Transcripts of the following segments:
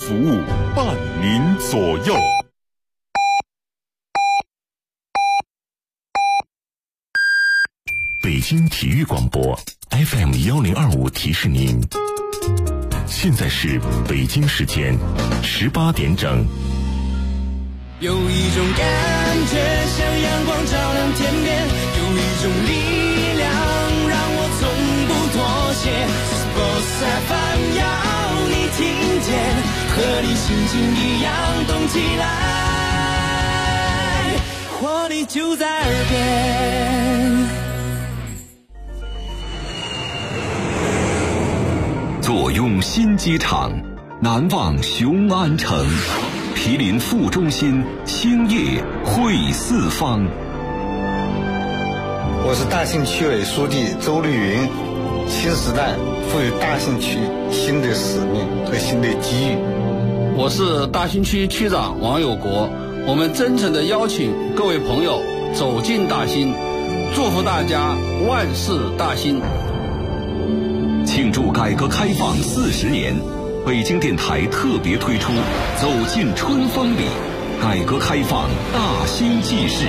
服务，伴您左右。北京体育广播 FM1025提示您，现在是北京时间18点整。 有一种感觉像阳光照亮天边，有一种力量让我从不妥协。Sports FM 要你听见，和你心情一样动起来，活力就在耳边。 坐拥新机场，难忘雄安城，毗邻副中心，兴业汇四方。 我是大兴区委书记周绿云。新时代赋予大兴区新的使命和新的机遇。 我是大兴区区长王有国。我们真诚地邀请各位朋友走进大兴，祝福大家万事大兴。 庆祝改革开放40年，北京电台特别推出《走进春风里》，改革开放大兴纪事。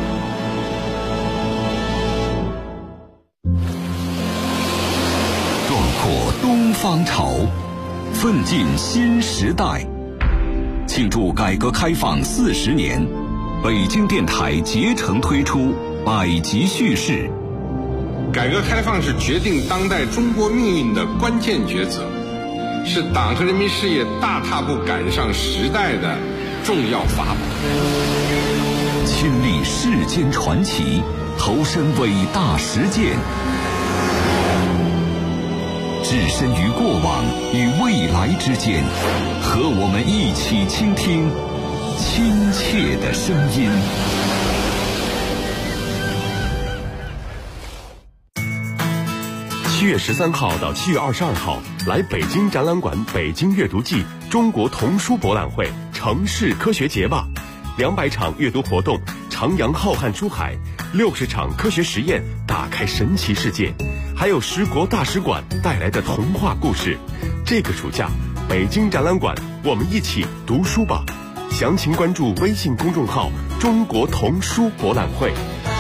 壮阔东方潮，奋进新时代。庆祝改革开放40年，北京电台竭诚推出百集叙事。 改革开放是决定当代中国命运的关键抉择，是党和人民事业大踏步赶上时代的重要法宝。 亲历世间传奇，投身伟大实践，置身于过往与未来之间，和我们一起倾听亲切的声音。 7月13号到7月22号，来北京展览馆北京阅读季中国童书博览会城市科学节吧，200场阅读活动，徜徉浩瀚书海，60场科学实验，打开神奇世界，还有10国大使馆带来的童话故事。这个暑假，北京展览馆，我们一起读书吧。详情关注微信公众号“中国童书博览会”。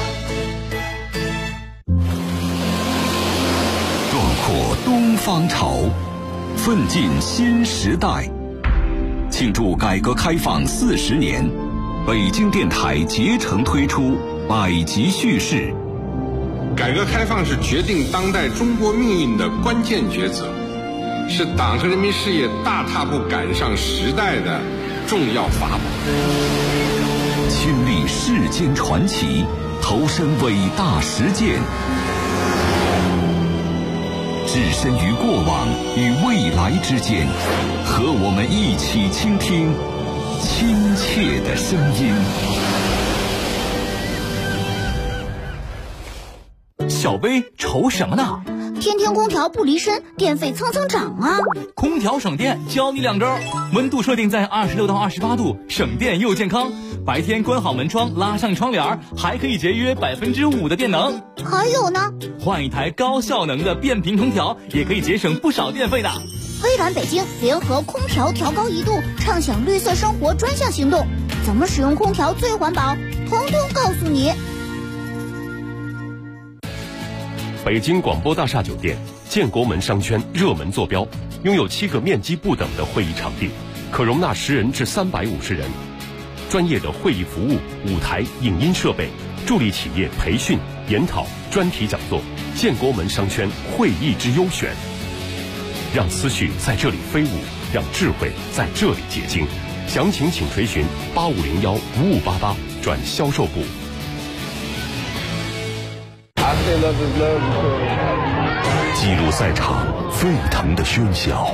扩东方潮，奋进新时代。庆祝改革开放40年，北京电台竭诚推出百集叙事。 改革开放是决定当代中国命运的关键抉择，是党和人民事业大踏步赶上时代的重要法宝。 亲历世间传奇，投身伟大实践，置身于过往与未来之间，和我们一起倾听亲切的声音。 小薇愁什么呢？ 天天空调不离身，电费蹭蹭涨啊！ 空调省电，教你2招：温度设定在26到28度，省电又健康；白天关好门窗，拉上窗帘，还可以节约5%的电能。 还有呢， 换一台高效能的变频空调，也可以节省不少电费的。 微软北京联合空调调高1度，畅享绿色生活专项行动，怎么使用空调最环保，统统告诉你。 北京广播大厦酒店建国门商圈热门坐标，拥有7个面积不等的会议场地，可容纳10人至350人。专业的会议服务、舞台、影音设备，助力企业培训、研讨、专题讲座。建国门商圈会议之优选，让思绪在这里飞舞，让智慧在这里结晶。详情请垂询8501-5588转销售部。记录赛场沸腾的喧嚣，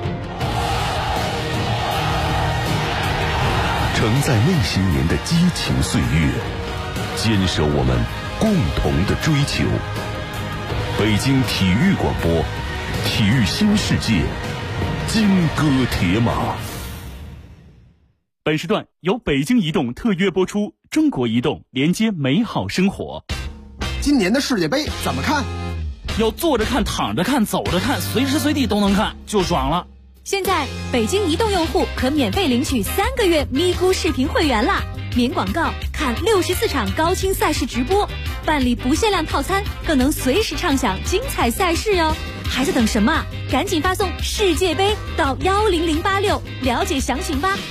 承载那些年的激情岁月，坚守我们共同的追求。北京体育广播，体育新世界，金戈铁马。 本时段由北京移动特约播出，中国移动连接美好生活。 今年的世界杯怎么看？ 要坐着看、躺着看、走着看，随时随地都能看，就爽了。 现在北京移动用户可免费领取3个月咪咕视频会员啦，免广告看64场高清赛事直播，办理不限量套餐，更能随时畅享精彩赛事哟。还在等什么？赶紧发送世界杯到10086了解详情吧。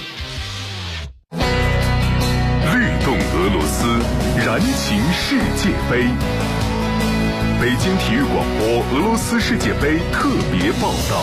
律动俄罗斯，燃情世界杯。北京体育广播俄罗斯世界杯特别报道。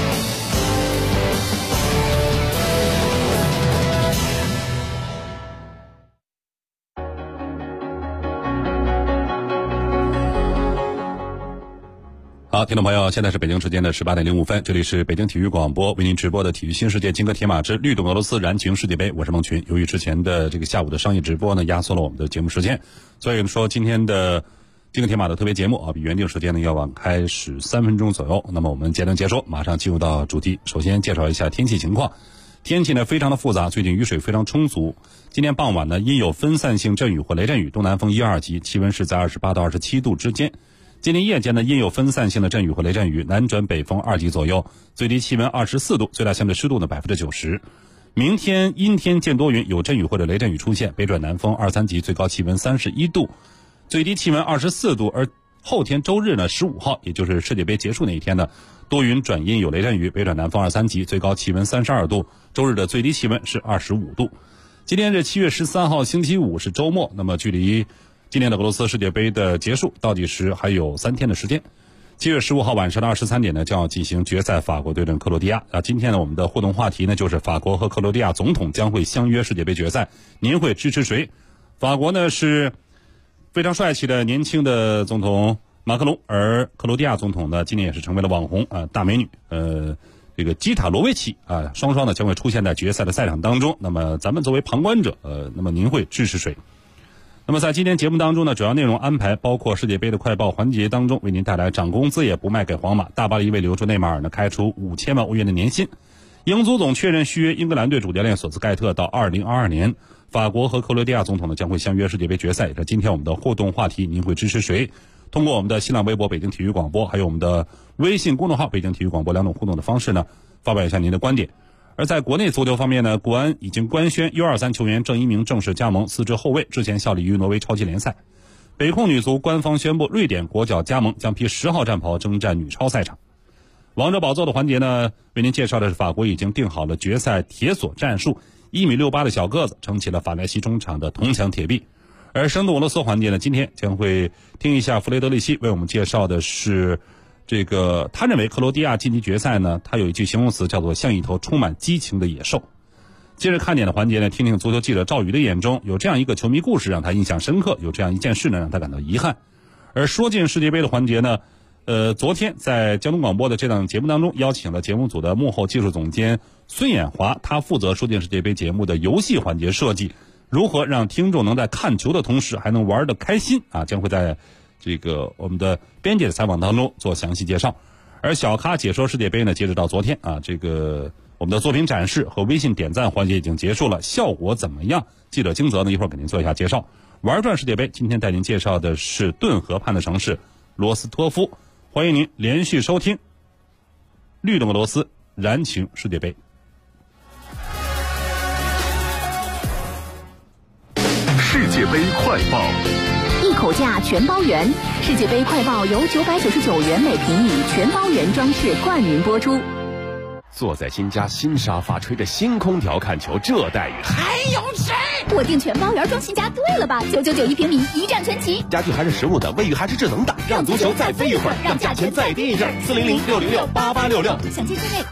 好，听众朋友，现在是北京时间的18点05分，这里是北京体育广播为您直播的体育新世界金戈铁马之律动俄罗斯燃情世界杯，我是孟群。由于之前的这个下午的商业直播呢，压缩了我们的节目时间，所以说今天的金戈铁马的特别节目啊，比原定时间呢要晚开始3分钟左右。那么我们简单解说，马上进入到主题。首先介绍一下天气情况。天气呢非常的复杂，最近雨水非常充足。今天傍晚呢阴有分散性阵雨或雷阵雨，东南风1、2级，气温是在28到27度之间。今天夜间呢阴有分散性的阵雨或雷阵雨，南转北风2级左右，最低气温24度，最大相对湿度呢90%。明天阴天见多云，有阵雨或者雷阵雨出现，北转南风2、3级，最高气温31度，最低气温24度。而后天周日呢15号，也就是世界杯结束那一天呢，多云转阴有雷阵雨，北转南风2、3级，最高气温32度，周日的最低气温是25度。今天是7月13号星期五，是周末，那么距离今年的俄罗斯世界杯的结束倒计时还有3天的时间。7月15号晚上的23点呢，将要进行决赛，法国对阵克罗地亚。今天呢，我们的互动话题呢，就是法国和克罗地亚总统将会相约世界杯决赛，您会支持谁？法国呢是非常帅气的年轻的总统马克龙，而克罗地亚总统呢，今年也是成为了网红大美女这个基塔罗维奇双双呢将会出现在决赛的赛场当中。那么咱们作为旁观者那么您会支持谁？那么在今天节目当中呢，主要内容安排包括世界杯的快报环节当中，为您带来涨工资也不卖给皇马，大巴黎为留住内马尔呢开出5000万欧元的年薪，英足总确认续约英格兰队主教练索斯盖特到2022年，法国和克罗地亚总统呢将会相约世界杯决赛。也是今天我们的互动话题，您会支持谁？通过我们的新浪微博北京体育广播，还有我们的微信公众号北京体育广播2种互动的方式呢，发表一下您的观点。而在国内足球方面呢，国安已经官宣 U23 球员郑一鸣正式加盟4支后卫，之前效力于挪威超级联赛。北控女足官方宣布瑞典国脚加盟，将披10号战袍征战女超赛场。王者宝座的环节呢，为您介绍的是法国已经定好了决赛铁索战术，1.68米的小个子撑起了法莱西中场的铜墙铁壁。而深度俄罗斯环节呢，今天将会听一下弗雷德里希为我们介绍的是这个，他认为克罗地亚晋级决赛呢，他有一句形容词叫做像一头充满激情的野兽。接着看点的环节呢，听听足球记者赵宇的眼中有这样一个球迷故事让他印象深刻，有这样一件事呢让他感到遗憾。而说进世界杯的环节呢，昨天在交通广播的这档节目当中，邀请了节目组的幕后技术总监孙衍华，他负责说进世界杯节目的游戏环节设计，如何让听众能在看球的同时还能玩得开心将会在这个我们的编辑的采访当中做详细介绍。而小咖解说世界杯呢，截止到昨天这个我们的作品展示和微信点赞环节已经结束了，效果怎么样？记者金泽呢一会儿给您做一下介绍。玩转世界杯今天带您介绍的是顿河畔的城市罗斯托夫，欢迎您连续收听律动俄罗斯燃情世界杯。 世界杯快报， 一口价全包圆，世界杯快报由999元每平米全包圆装饰冠名播出。 坐在新家新沙发，吹着新空调看球，这待遇还有谁？ 我订全包圆装新家对了吧？999一平米，一站全齐， 家具还是实木的，卫浴还是智能的，让足球再飞一会儿，让价钱再低一阵，400-606-8866， 详见内。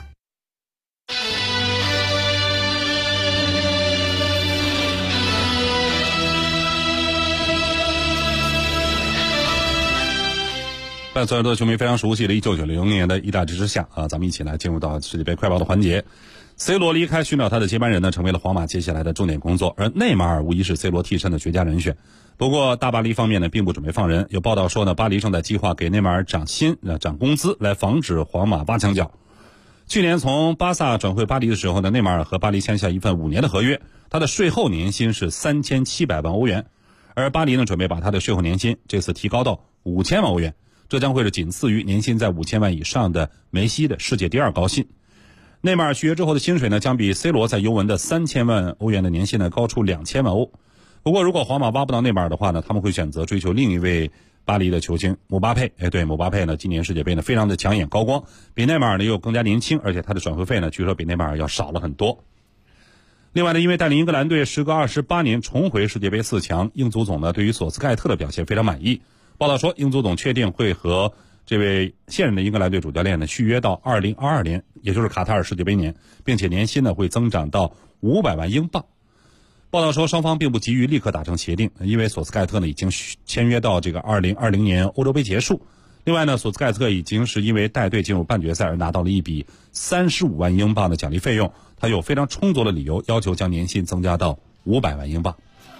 伴随着球迷非常熟悉的1990年的意大利之下咱们一起来进入到世界杯快报的环节。C 罗离开寻找他的接班人呢，成为了皇马接下来的重点工作，而内马尔无疑是 C 罗替身的绝佳人选。不过大巴黎方面呢并不准备放人，有报道说呢，巴黎正在计划给内马尔涨工资，来防止皇马挖墙脚。去年从巴萨转会巴黎的时候呢，内马尔和巴黎签下一份5年的合约，他的税后年薪是3700万欧元，而巴黎呢准备把他的税后年薪这次提高到5000万欧元，这将会是仅次于年薪在5000万以上的梅西的世界第2高薪。 内马尔续约之后的薪水呢，将比 C 罗在尤文的3000万欧元的年薪呢高出2000万欧。不过如果皇马挖不到内马尔的话呢，他们会选择追求另一位巴黎的球星姆巴佩。对，姆巴佩呢今年世界杯呢非常的抢眼高光，比内马尔呢又更加年轻，而且他的转会费呢据说比内马尔要少了很多。另外呢，因为带领英格兰队时隔28年重回世界杯4强，英足总呢对于索斯盖特的表现非常满意。报道说，英足总确定会和这位现任的英格兰队主教练呢续约到2022年，也就是卡塔尔世界杯年，并且年薪呢会增长到500万英镑。报道说，双方并不急于立刻达成协定，因为索斯盖特呢已经签约到这个2020年欧洲杯结束。另外呢，索斯盖特已经是因为带队进入半决赛而拿到了一笔35万英镑的奖励费用，他有非常充足的理由要求将年薪增加到500万英镑。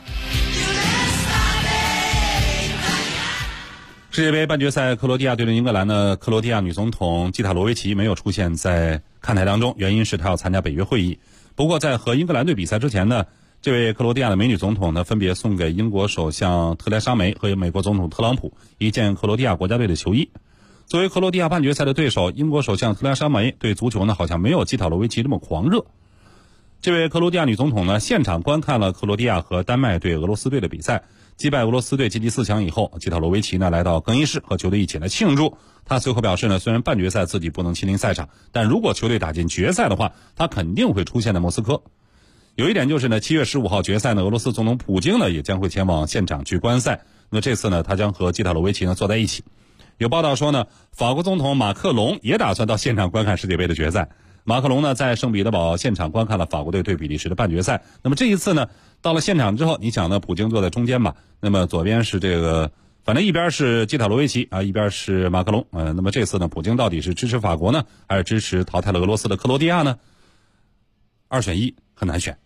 世界杯半决赛，克罗地亚对阵英格兰呢，克罗地亚女总统基塔罗维奇没有出现在看台当中，原因是她要参加北约会议。不过在和英格兰队比赛之前呢，这位克罗地亚的美女总统呢，分别送给英国首相特蕾莎梅和美国总统特朗普一件克罗地亚国家队的球衣。作为克罗地亚半决赛的对手，英国首相特蕾莎梅对足球呢好像没有基塔罗维奇这么狂热。这位克罗地亚女总统呢，现场观看了克罗地亚和丹麦对俄罗斯队的比赛，击败俄罗斯队晋级4强以后，基塔罗维奇呢来到更衣室和球队一起来庆祝。他随后表示呢，虽然半决赛自己不能亲临赛场，但如果球队打进决赛的话，他肯定会出现在莫斯科。有一点就是呢，7月15号决赛呢，俄罗斯总统普京呢也将会前往现场去观赛。那么这次呢，他将和基塔罗维奇呢坐在一起。有报道说呢，法国总统马克龙也打算到现场观看世界杯的决赛。马克龙呢在圣彼得堡现场观看了法国队对比利时的半决赛。那么这一次呢，到了现场之后，你想呢，普京坐在中间吧，那么左边是这个，反正一边是基塔罗维奇啊，一边是马克龙。那么这次呢，普京到底是支持法国呢，还是支持淘汰了俄罗斯的克罗地亚呢？2选1，很难选。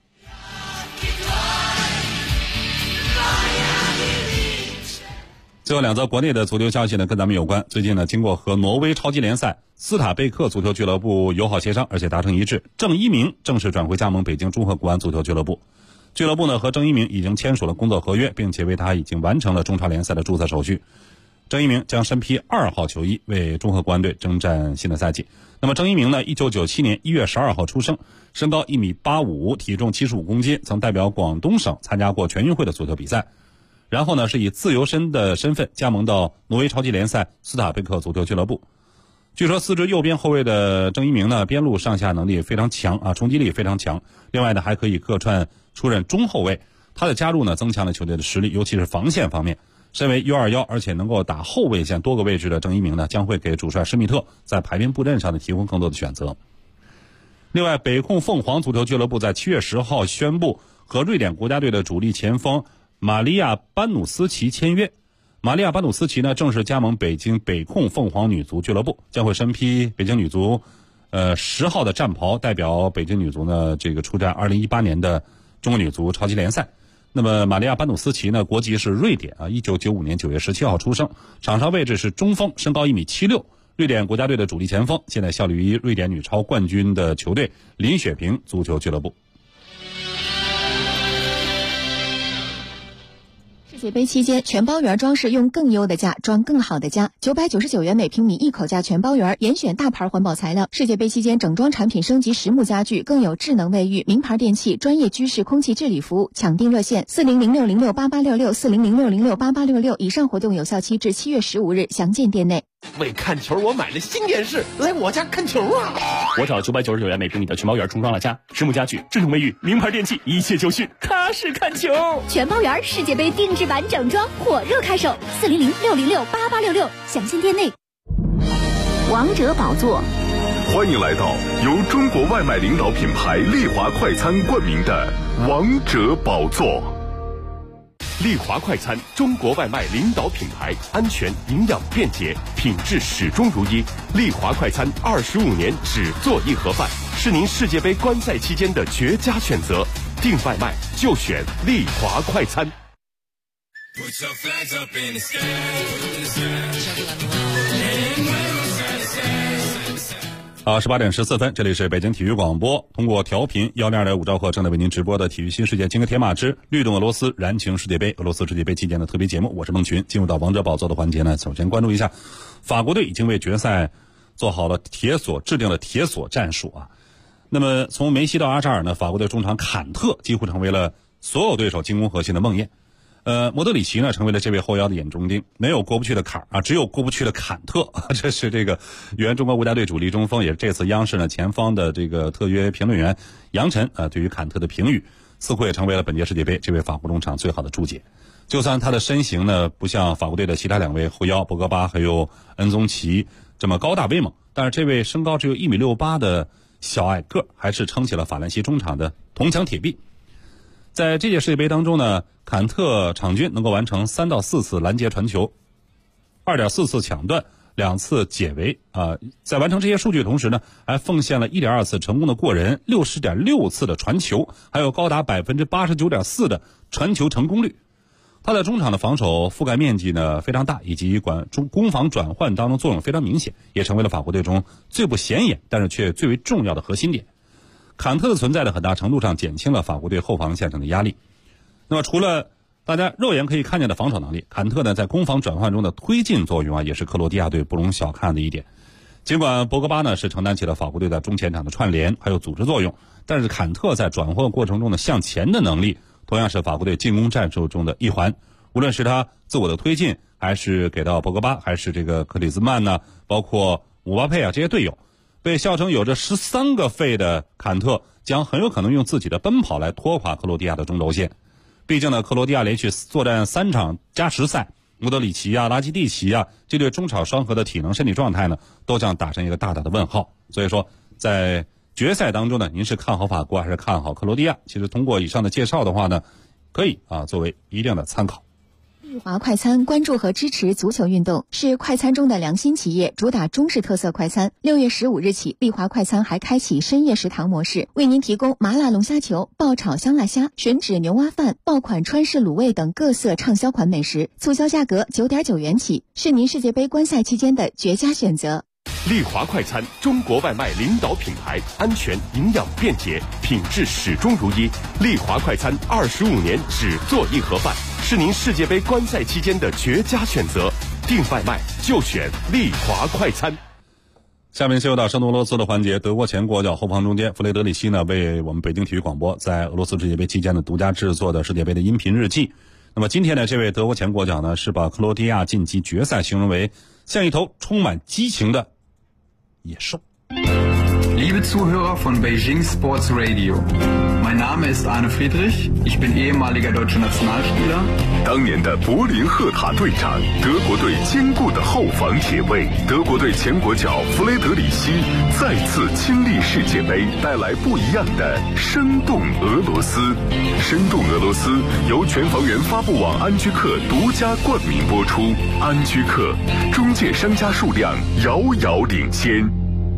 最后2则国内的足球消息呢，跟咱们有关。最近呢，经过和挪威超级联赛斯塔贝克足球俱乐部友好协商，而且达成一致，郑一鸣正式转会加盟北京中赫国安足球俱乐部。俱乐部呢和郑一鸣已经签署了工作合约，并且为他已经完成了中超联赛的注册手续。郑一鸣将身披2号球衣，为中赫国安队征战新的赛季。那么郑一鸣呢，1997年1月12号出生，身高1.85米，体重75公斤，曾代表广东省参加过全运会的足球比赛。然后呢，是以自由身的身份加盟到挪威超级联赛斯塔贝克足球俱乐部。据说4支右边后卫的郑一鸣呢，边路上下能力非常强啊，冲击力非常强。另外呢，还可以客串出任中后卫。他的加入呢，增强了球队的实力，尤其是防线方面。身为U21，而且能够打后卫线多个位置的郑一鸣呢，将会给主帅施密特在排兵布阵上的提供更多的选择。另外，北控凤凰足球俱乐部在7月10号宣布和瑞典国家队的主力前锋玛利亚·班努斯奇签约。玛利亚·班努斯奇呢，正式加盟北京北控凤凰女足俱乐部，将会身披北京女足10号的战袍，代表北京女足呢这个出战2018年的中国女足超级联赛。那么玛利亚·班努斯奇呢，国籍是瑞典啊，1995年9月17号出生，场上位置是中锋，身高1.76米，瑞典国家队的主力前锋，现在效力于瑞典女超冠军的球队林雪平足球俱乐部。 世界杯期间，全包圆装饰用更优的价装更好的家，999元每平米一口价全包圆，严选大牌环保材料。世界杯期间，整装产品升级实木家具，更有智能卫浴、名牌电器、专业居室空气治理服务。抢订热线4006068866，4006068866。以上活动有效期至7月15日，详见店内。 为看球，我买了新电视，来我家看球啊！ 我找999元每平米的全包圆重装了家，实木家具、智能卫浴、名牌电器，一切就绪，踏实看球。 全包圆世界杯定制版整装火热开售，4006068866，详见店内。 王者宝座， 欢迎来到由中国外卖领导品牌丽华快餐冠名的王者宝座。 丽华快餐，中国外卖领导品牌，安全、营养、便捷，品质始终如一。丽华快餐25年只做一盒饭，是您世界杯观赛期间的绝佳选择。订外卖就选丽华快餐。 好，18点14分，这里是北京体育广播，通过调频102.5兆赫正在为您直播的体育新世界金戈铁马之律动俄罗斯燃情世界杯，俄罗斯世界杯期间的特别节目，我是孟群。进入到王者宝座的环节呢，首先关注一下，法国队已经为决赛做好了制定了铁索战术啊。 那么从梅西到阿扎尔呢，法国队中场坎特几乎成为了所有对手进攻核心的梦魇。莫德里奇呢成为了这位后腰的眼中钉，没有过不去的坎儿啊，只有过不去的坎特。这是这个原中国国家队主力中锋，也是这次央视呢前方的这个特约评论员杨晨对于坎特的评语，似乎也成为了本届世界杯这位法国中场最好的注解。就算他的身形呢不像法国队的其他两位后腰博格巴还有恩宗奇这么高大威猛，但是这位身高只有1.68米的小矮个还是撑起了法兰西中场的铜墙铁壁。在这届世界杯当中呢，坎特场均能够完成3到4次拦截传球，2.4次抢断，2次解围在完成这些数据的同时呢，还奉献了1.2次成功的过人，60.6次的传球，还有高达89.4%的传球成功率。他在中场的防守覆盖面积呢非常大，以及攻防转换当中作用非常明显，也成为了法国队中最不显眼但是却最为重要的核心点。坎特的存在的很大程度上减轻了法国队后防线上的压力。那么除了大家肉眼可以看见的防守能力，坎特呢在攻防转换中的推进作用也是克罗地亚队不容小看的一点。尽管博格巴呢是承担起了法国队在中前场的串联还有组织作用，但是坎特在转换过程中的向前的能力同样是法国队进攻战术中的一环。无论是他自我的推进，还是给到博格巴，还是这个克里兹曼呢，包括姆巴佩这些队友，被笑称有着13个肺的坎特将很有可能用自己的奔跑来拖垮克罗地亚的中轴线。毕竟呢，克罗地亚连续作战3场加时赛，莫德里奇拉基蒂奇这对中场双核的体能身体状态呢都将打上一个大大的问号。所以说在决赛当中呢，您是看好法国还是看好克罗地亚？其实通过以上的介绍的话呢，可以作为一定的参考。 利华快餐关注和支持足球运动，是快餐中的良心企业，主打中式特色快餐。6月15日起，利华快餐还开启深夜食堂模式，为您提供麻辣龙虾球、爆炒香辣虾、吮指牛蛙饭、爆款川式卤味等各色畅销款美食，促销价格9.9元起，是您世界杯观赛期间的绝佳选择。 利华快餐，中国外卖领导品牌，安全、营养、便捷，品质始终如一。利华快餐25年只做一盒饭，是您世界杯观赛期间的绝佳选择。订外卖就选利华快餐。 下面进入到深度俄罗斯的环节，德国前国脚后防中间弗雷德里希呢，为我们北京体育广播在俄罗斯世界杯期间的独家制作的世界杯的音频日记。那么今天呢，这位德国前国脚呢，是把克罗地亚晋级决赛形容为像一头充满激情的野兽。 Liebe Zuhörer von Beijing Sports Radio, mein Name ist Arne Friedrich, ich bin ehemaliger deutscher Nationalspieler. 当年的柏林赫塔队长，德国队坚固的后防铁卫，德国队前国脚弗雷德里希再次亲历世界杯，带来不一样的生动俄罗斯。生动俄罗斯由全房源发布网安居客独家冠名播出，安居客中介商家数量遥遥领先。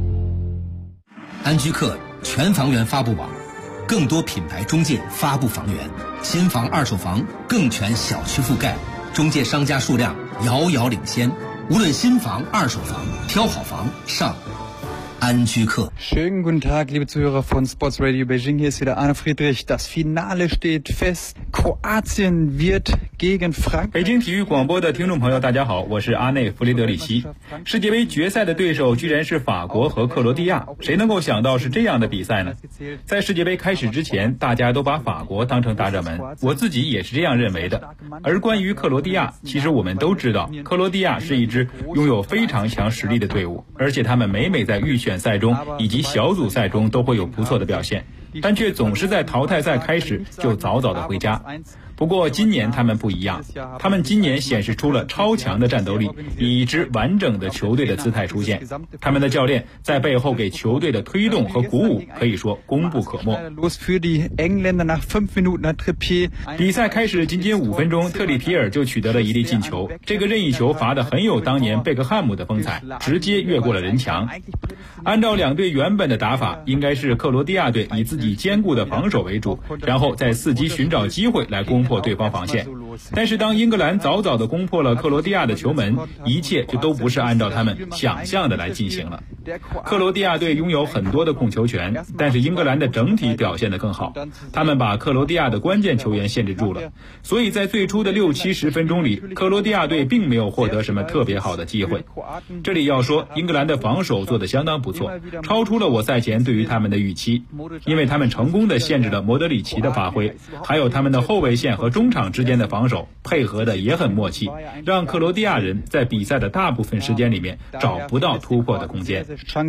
安居客全房源发布网，更多品牌中介发布房源，新房二手房更全小区覆盖，中介商家数量遥遥领先。无论新房二手房，挑好房上安居客。 Schönen guten Tag, liebe Zuhörer von Sports Radio Beijing. Hier ist wieder Arne Friedrich. Das Finale steht fest. Kroatien wird gegen Frankreich. 北京体育广播的听众朋友，大家好，我是阿内弗雷德里希。世界杯决赛的对手居然是法国和克罗地亚，谁能够想到是这样的比赛呢？在世界杯开始之前，大家都把法国当成大热门，我自己也是这样认为的。而关于克罗地亚，其实我们都知道，克罗地亚是一支拥有非常强实力的队伍，而且他们每在预选赛中以及小组赛中都会有不错的表现，但却总是在淘汰赛开始就早早的回家。不过今年他们不一样，他们今年显示出了超强的战斗力，以一支完整的球队的姿态出现。他们的教练在背后给球队的推动和鼓舞可以说功不可没。比赛开始仅5分钟，特里皮尔就取得了一粒进球，这个任意球罚得很有当年贝克汉姆的风采，直接越过了人墙。按照两队原本的打法，应该是克罗地亚队以自己坚固的防守为主，然后再伺机寻找机会来攻破对方防线。 但是当英格兰早早地攻破了克罗地亚的球门，一切就都不是按照他们想象的来进行了。克罗地亚队拥有很多的控球权，但是英格兰的整体表现得更好，他们把克罗地亚的关键球员限制住了，所以在最初的60-70分钟里，克罗地亚队并没有获得什么特别好的机会。这里要说，英格兰的防守做得相当不错，超出了我赛前对于他们的预期，因为他们成功地限制了莫德里奇的发挥，还有他们的后卫线和中场之间的防守配合的也很默契，让克罗地亚人在比赛的大部分时间里面找不到突破的空间。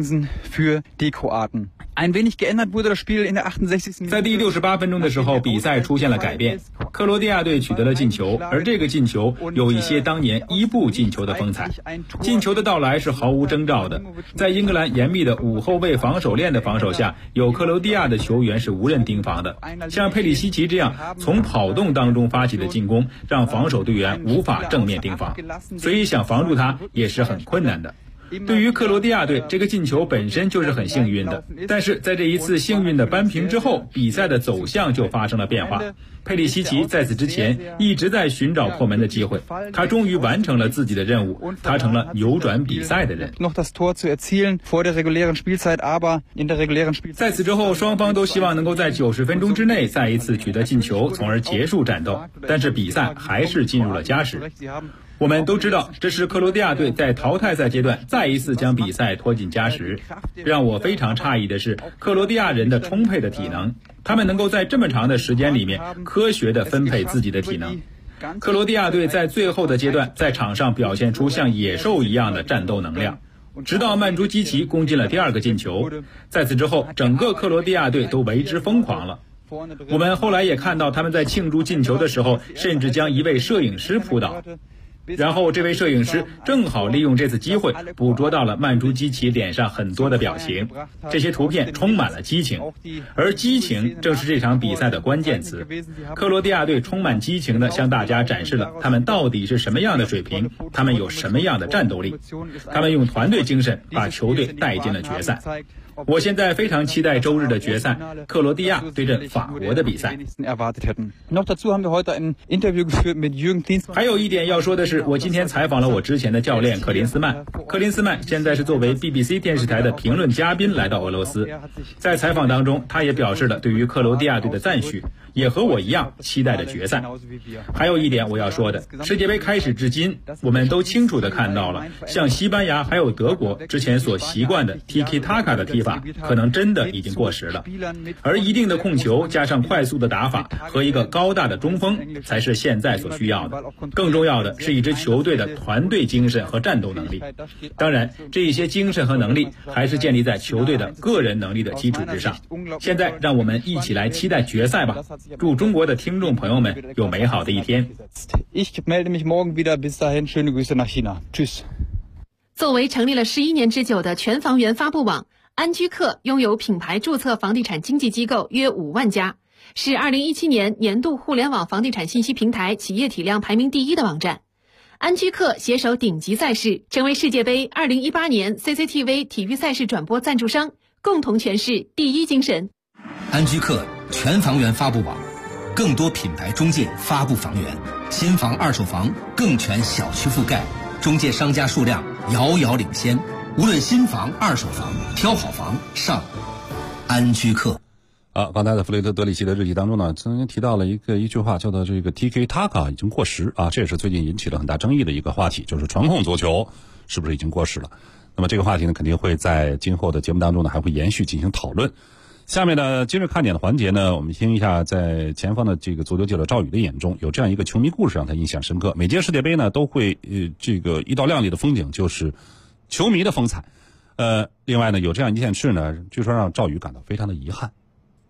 在第68分钟的时候，比赛出现了改变，克罗地亚队取得了进球，而这个进球有一些当年伊布进球的风采。进球的到来是毫无征兆的，在英格兰严密的5后卫防守链的防守下，有克罗地亚的球员是无人盯防的，像佩里西奇这样从跑动当中发起的进攻，让防守队员无法正面盯防，所以想防住他也是很困难的。对于克罗地亚队，这个进球本身就是很幸运的，但是在这一次幸运的扳平之后，比赛的走向就发生了变化。佩里西奇在此之前一直在寻找破门的机会，他终于完成了自己的任务，他成了扭转比赛的人。在此之后，双方都希望能够在90分钟之内再一次取得进球，从而结束战斗，但是比赛还是进入了加时。我们都知道，这是克罗地亚队在淘汰赛阶段再一次将比赛拖进加时。让我非常诧异的是克罗地亚人的充沛的体能，他们能够在这么长的时间里面科学地分配自己的体能。克罗地亚队在最后的阶段在场上表现出像野兽一样的战斗能量，直到曼朱基奇攻进了第2个进球，在此之后整个克罗地亚队都为之疯狂了。我们后来也看到他们在庆祝进球的时候，甚至将一位摄影师扑倒，然后这位摄影师正好利用这次机会捕捉到了曼朱基奇脸上很多的表情，这些图片充满了激情，而激情正是这场比赛的关键词。克罗地亚队充满激情地向大家展示了他们到底是什么样的水平，他们有什么样的战斗力，他们用团队精神把球队带进了决赛。我现在非常期待周日的决赛，克罗地亚对阵法国的比赛。还有一点要说的是，我今天采访了我之前的教练克林斯曼。克林斯曼现在是作为 BBC 电视台的评论嘉宾来到俄罗斯，在采访当中，他也表示了对于克罗地亚队的赞许，也和我一样期待着决赛。还有一点我要说的，世界杯开始至今，我们都清楚地看到了，像西班牙还有德国之前所习惯的 Tiki-Taka 的踢法可能真的已经过时了，而一定的控球加上快速的打法和一个高大的中锋才是现在所需要的。更重要的是一支球队的团队精神和战斗能力，当然这一些精神和能力还是建立在球队的个人能力的基础之上。现在让我们一起来期待决赛吧，祝中国的听众朋友们有美好的一天。 作为成立了11年之久的全房源发布网，安居客拥有品牌注册房地产经纪机构约5万家，是2017年年度互联网房地产信息平台企业体量排名第1的网站。安居客携手顶级赛事，成为世界杯2018年 CCTV 体育赛事转播赞助商，共同诠释第一精神。 安居客全房源发布网，更多品牌中介发布房源，新房二手房更全小区覆盖，中介商家数量遥遥领先。无论新房、二手房，挑好房上安居客。 刚才在弗雷德里希的日记当中呢，曾经提到了一句话，叫做这个 Tiki-Taka 已经过时啊，这也是最近引起了很大争议的一个话题，就是传控足球是不是已经过时了？那么这个话题呢，肯定会在今后的节目当中呢还会延续进行讨论。下面呢，今日看点的环节呢，我们听一下在前方的这个足球记者赵宇的眼中，有这样一个球迷故事让他印象深刻。每届世界杯呢，都会这个一道亮丽的风景就是球迷的风采。另外呢，有这样一件事呢，据说让赵宇感到非常的遗憾。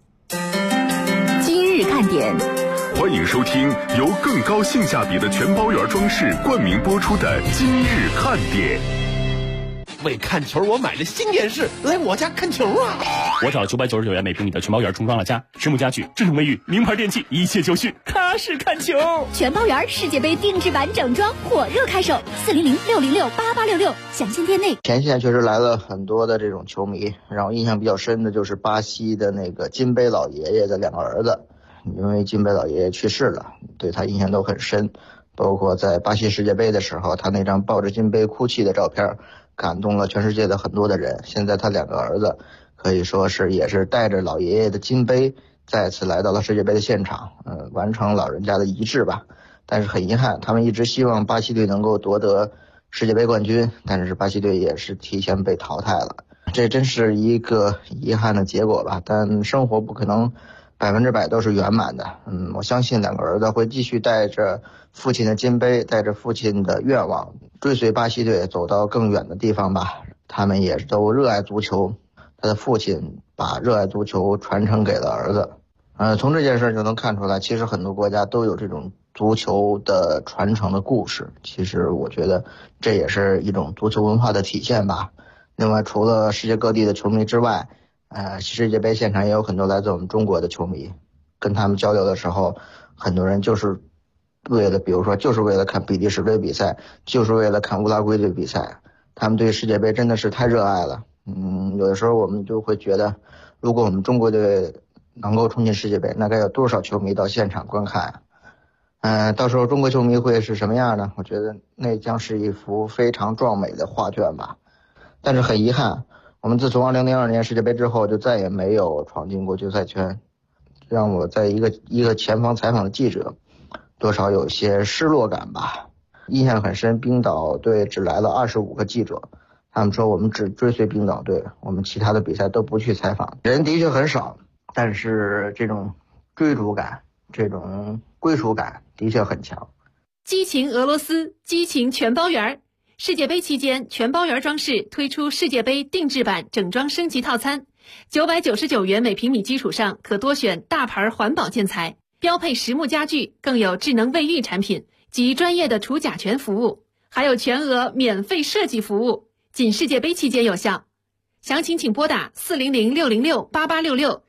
今日看点， 欢迎收听由更高性价比的全包圆装饰冠名播出的今日看点。 为看球，我买了新电视，来我家看球啊！ 我找999元每平米的全包圆重装了家，实木家具、智能卫浴、名牌电器，一切就绪，踏实看球。 全包圆世界杯定制版整装火热开售，400-606-8866，详情店内。 前线确实来了很多的这种球迷，让我印象比较深的就是巴西的那个金杯老爷爷的2个儿子。 因为金杯老爷爷去世了，对他印象都很深。包括在巴西世界杯的时候，他那张抱着金杯哭泣的照片，感动了全世界的很多的人。现在他2个儿子可以说是也是带着老爷爷的金杯再次来到了世界杯的现场，完成老人家的遗志吧。但是很遗憾，他们一直希望巴西队能够夺得世界杯冠军，但是巴西队也是提前被淘汰了。这真是一个遗憾的结果吧，但生活不可能100%都是圆满的。我相信2个儿子会继续带着父亲的金杯，带着父亲的愿望，追随巴西队走到更远的地方吧。他们也都热爱足球，他的父亲把热爱足球传承给了儿子。从这件事就能看出来，其实很多国家都有这种足球的传承的故事。其实我觉得这也是一种足球文化的体现吧。另外，除了世界各地的球迷之外，世界杯现场也有很多来自我们中国的球迷，跟他们交流的时候，很多人就是为了，比如说就是为了看比利时队比赛，就是为了看乌拉圭队比赛，他们对世界杯真的是太热爱了。有的时候我们就会觉得，如果我们中国队能够冲进世界杯，那该有多少球迷到现场观看到时候中国球迷会是什么样呢？我觉得那将是一幅非常壮美的画卷吧。但是很遗憾，我们自从2002年世界杯之后就再也没有闯进过决赛圈，让我在一个前方采访的记者多少有些失落感吧。印象很深，冰岛队只来了25个记者，他们说我们只追随冰岛队，我们其他的比赛都不去采访。人的确很少，但是这种追逐感，这种归属感的确很强。 激情俄罗斯，激情全包圆。世界杯期间，全包圆装饰推出世界杯定制版整装升级套餐，999元每平米基础上可多选大牌环保建材，标配实木家具，更有智能卫浴产品及专业的除甲醛服务，还有全额免费设计服务，仅世界杯期间有效。详情请拨打400-606-8866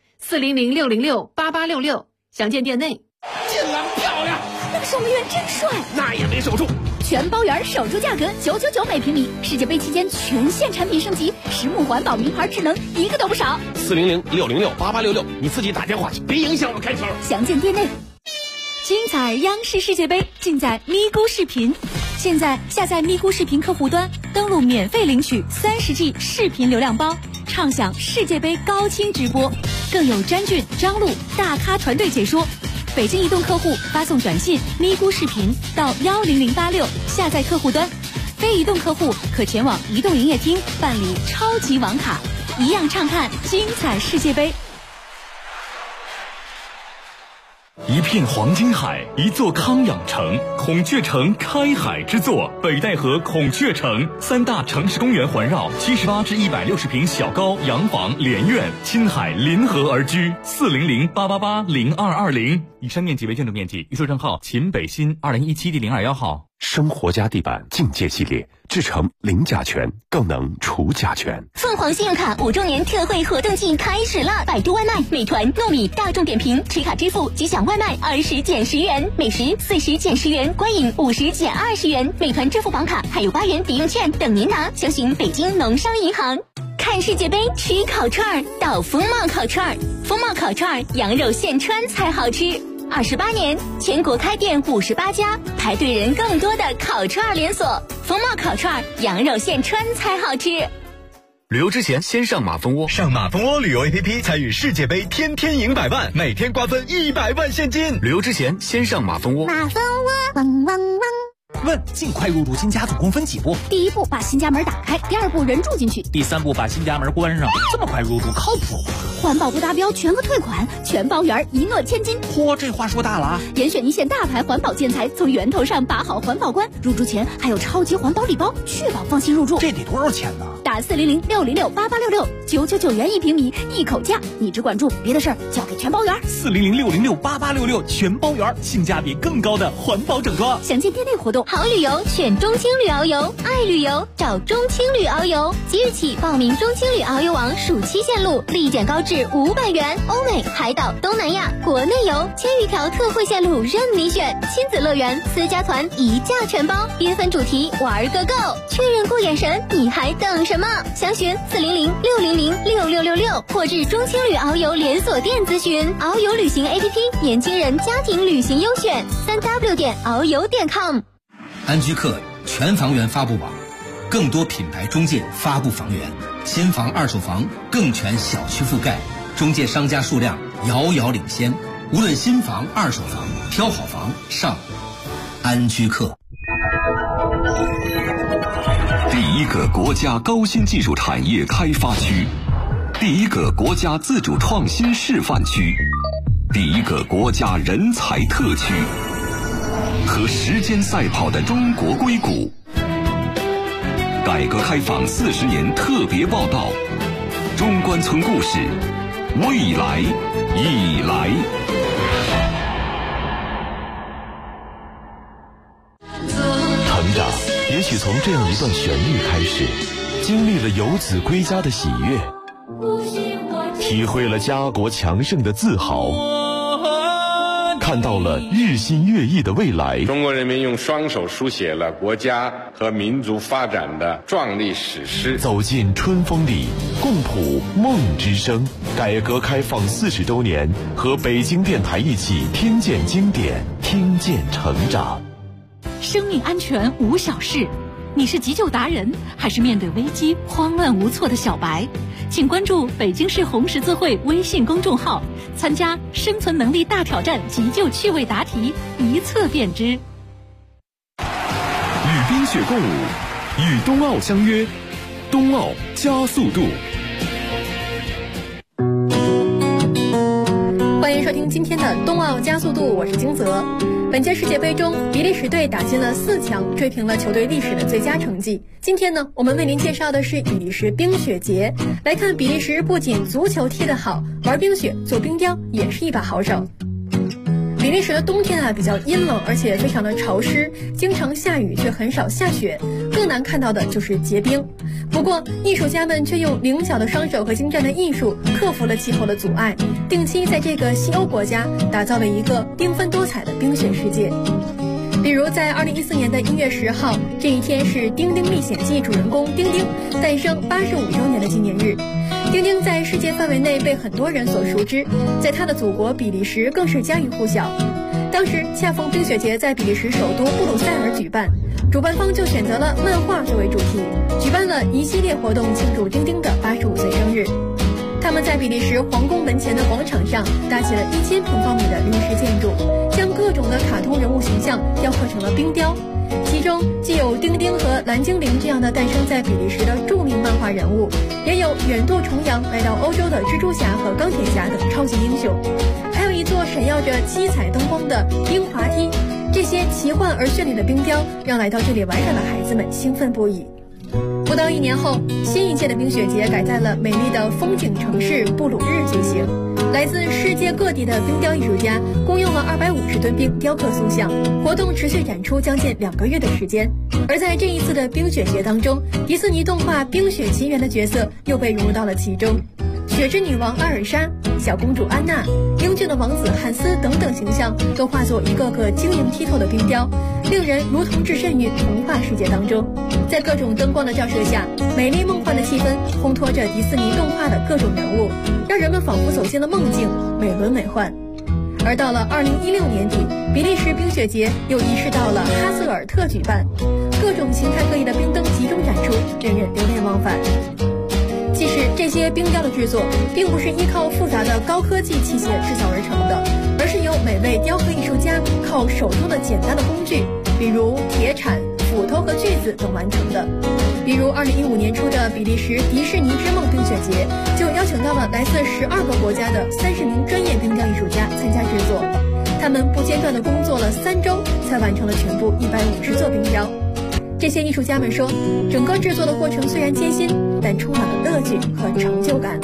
400-606-8866，详见店内。 进篮漂亮， 那个守门员真帅， 那也没守住。 全包圆守住价格999每平米，世界杯期间全线产品升级，实木环保名牌智能一个都不少。 400-606-8866，你自己打电话去，别影响我开球。 详见店内。 精彩央视世界杯尽在咪咕视频，现在下载咪咕视频客户端，登录免费领取30G 视频流量包，畅享世界杯高清直播，更有詹俊、张璐大咖团队解说。北京移动客户发送短信咪咕视频到10086下载客户端，非移动客户可前往移动营业厅办理超级网卡，一样畅看精彩世界杯。 一片黄金海，一座康养城，孔雀城开海之作，北戴河孔雀城，3大城市公园环绕，78至160平小高洋房连院，亲海临河而居。400-888-0220。以上面积为建筑面积，预售证号秦北新2017第021号。 生活家地板境界系列，制成零甲醛，更能除甲醛。 凤凰信用卡5周年特惠活动季开始了！百度外卖、美团、糯米、大众点评持卡支付即享外卖20减10元，美食40减10元，观影50减20元。美团支付宝卡还有8元抵用券等您拿，详询北京农商银行。看世界杯吃烤串到风貌烤串，风貌烤串羊肉现穿才好吃。28年，全国开店58家，排队人更多的烤串连锁。风貌烤串，羊肉现穿才好吃。 旅游之前先上马蜂窝，上马蜂窝旅游 APP 参与世界杯，天天赢100万，每天瓜分100万现金。旅游之前先上马蜂窝。 马蜂窝，汪汪汪。 问：尽快入住新家总共分几步？ 第1步把新家门打开，第2步人住进去， 第3步把新家门关上。这么快入住靠谱吗？ 环保不达标全额退款，全包圆一诺千金。 嚯，这话说大了啊！ 严选一线大牌环保建材，从源头上把好环保关。入住前还有超级环保礼包，确保放心入住。 这得多少钱呢？ 打400-606-8866，999元1平米，一口价。你只管住，别的事儿交给全包圆。 400-606-8866，全包圆，性价比更高的环保整装。 详见店内活动。好好旅游选中青旅遨游，爱旅游找中青旅遨游。即日起报名中青旅遨游网暑期线路，立减高至500元，欧美、海岛、东南亚、国内游1000余条特惠线路任你选，亲子乐园、私家团一价全包，缤纷主题玩个够。确认过眼神，你还等什么？详询400-600-6666或至中青旅遨游连锁店咨询。遨游旅行 APP 年轻人家庭旅行优选，3w.遨游.com。 安居客全房源发布网，更多品牌中介发布房源，新房、二手房更全小区覆盖，中介商家数量遥遥领先。无论新房、二手房，挑好房上安居客。 第一个国家高新技术产业开发区，第一个国家自主创新示范区，第一个国家人才特区，和时间赛跑的中国硅谷。改革开放40年特别报道，中关村故事，未来已来。 成长也许从这样一段旋律开始，经历了游子归家的喜悦，体会了家国强盛的自豪，看到了日新月异的未来。 中国人民用双手书写了国家和民族发展的壮丽史诗。 走进春风里，共谱梦之声。改革开放40周年，和北京电台一起听见经典，听见成长。 生命安全无小事，你是急救达人，还是面对危机慌乱无措的小白？请关注北京市红十字会微信公众号，参加生存能力大挑战急救趣味答题，一测便知。 与冰雪共舞，与冬奥相约，冬奥加速度。 欢迎收听今天的冬奥加速度，我是金泽。本届世界杯中，比利时队打进了4强，追平了球队历史的最佳成绩。今天呢，我们为您介绍的是比利时冰雪节。来看比利时不仅足球踢得好，玩冰雪、做冰雕也是一把好手。比利时的冬天比较阴冷，而且非常的潮湿，经常下雨却很少下雪，更难看到的就是结冰。不过艺术家们却用灵巧的双手和精湛的艺术克服了气候的阻碍，定期在这个西欧国家打造了一个缤纷多彩的冰雪世界。比如在2014年的1月10号，这一天是《丁丁历险记》主人公丁丁诞生85周年的纪念日。丁丁在世界范围内被很多人所熟知，在他的祖国比利时更是家喻户晓。当时恰逢冰雪节在比利时首都布鲁塞尔举办，主办方就选择了漫画作为主题，举办了一系列活动庆祝丁丁的85岁生日。他们在比利时皇宫门前的广场上搭起了1000平方米的临时建筑，将各种的卡通人物形象雕刻成了冰雕。其中既有丁丁和蓝精灵这样的诞生在比利时的著名漫画人物，也有远渡重洋来到欧洲的蜘蛛侠和钢铁侠等超级英雄，还有一座闪耀着七彩灯光的冰滑梯。这些奇幻而绚丽的冰雕让来到这里玩耍的孩子们兴奋不已。不到1年后，新一届的冰雪节改在了美丽的风景城市布鲁日举行。来自世界各地的冰雕艺术家共用了250吨冰雕刻塑像，活动持续展出将近2个月的时间。而在这一次的冰雪节当中，迪士尼动画《冰雪奇缘》的角色又被融入到了其中。雪之女王阿尔莎、小公主安娜、英俊的王子汉斯等等形象都化作一个个晶莹剔透的冰雕，令人如同置身于童话世界当中。在各种灯光的照射下，美丽梦幻的气氛烘托着迪士尼动画的各种人物，让人们仿佛走进了梦境，美轮美奂。而到了2016年底，比利时冰雪节又移师到了哈瑟尔特举办，各种形态各异的冰灯集中展出，令人流连忘返。其实这些冰雕的制作并不是依靠复杂的高科技器械制造而成的，而是由每位雕刻艺术家靠手中的简单的工具，比如铁铲、斧头和锯子等完成的。比如2015年初的比利时迪士尼之梦冰雪节，就邀请到了来自12个国家的30名专业冰雕艺术家参加制作，他们不间断地工作了3周，才完成了全部150座冰雕。这些艺术家们说，整个制作的过程虽然艰辛，但充满了乐趣和成就感。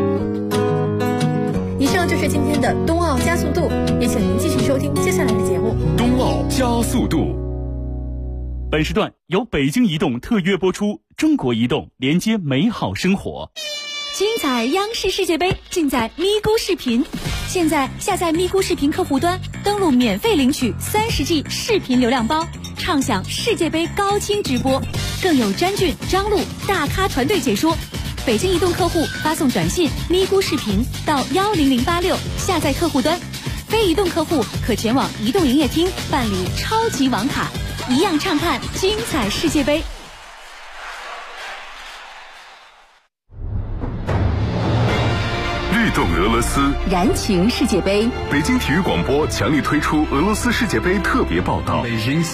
以上就是今天的冬奥加速度，也请您继续收听接下来的节目。 冬奥加速度。 本时段由北京移动特约播出，中国移动连接美好生活。 精彩央视世界杯尽在咪咕视频。现在下载咪咕视频客户端，登录免费领取30G 视频流量包，畅享世界杯高清直播，更有詹俊、张璐大咖团队解说。北京移动客户发送短信咪咕视频到10086下载客户端，非移动客户可前往移动营业厅办理超级网卡，一样畅看精彩世界杯。 律动俄罗斯， 燃情世界杯。 北京体育广播强力推出俄罗斯世界杯特别报道。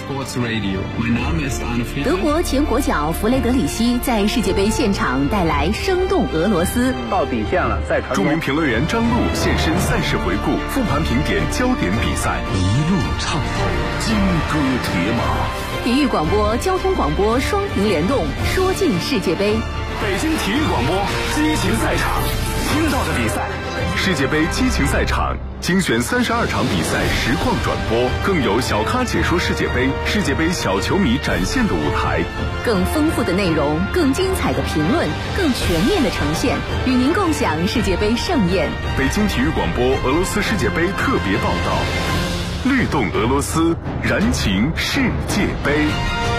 德国前国脚弗雷德里希在世界杯现场带来生动俄罗斯。 到底线了，再传。 著名评论员张璐现身赛事回顾，复盘评点焦点比赛，一路畅通，金戈铁马。 体育广播、交通广播双屏联动，说尽世界杯。 北京体育广播激情赛场。听到的比赛， 世界杯激情赛场精选32场比赛实况转播，更有小咖解说世界杯，世界杯小球迷展现的舞台， 更丰富的内容，更精彩的评论，更全面的呈现，与您共享世界杯盛宴。 北京体育广播俄罗斯世界杯特别报道，律动俄罗斯，燃情世界杯。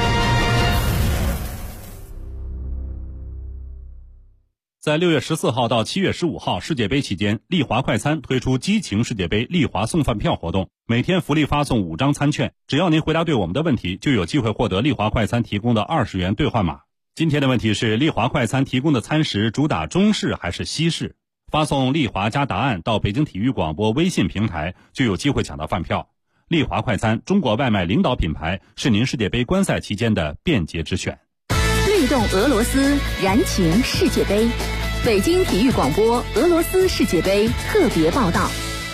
在6月14号到7月15号世界杯期间，丽华快餐推出激情世界杯丽华送饭票活动，每天福利发送5张餐券，只要您回答对我们的问题，就有机会获得丽华快餐提供的20元兑换码。今天的问题是，丽华快餐提供的餐食主打中式还是西式？发送丽华加答案到北京体育广播微信平台，就有机会抢到饭票。丽华快餐，中国外卖领导品牌，是您世界杯观赛期间的便捷之选。 律动俄罗斯，燃情世界杯。北京体育广播俄罗斯世界杯特别报道。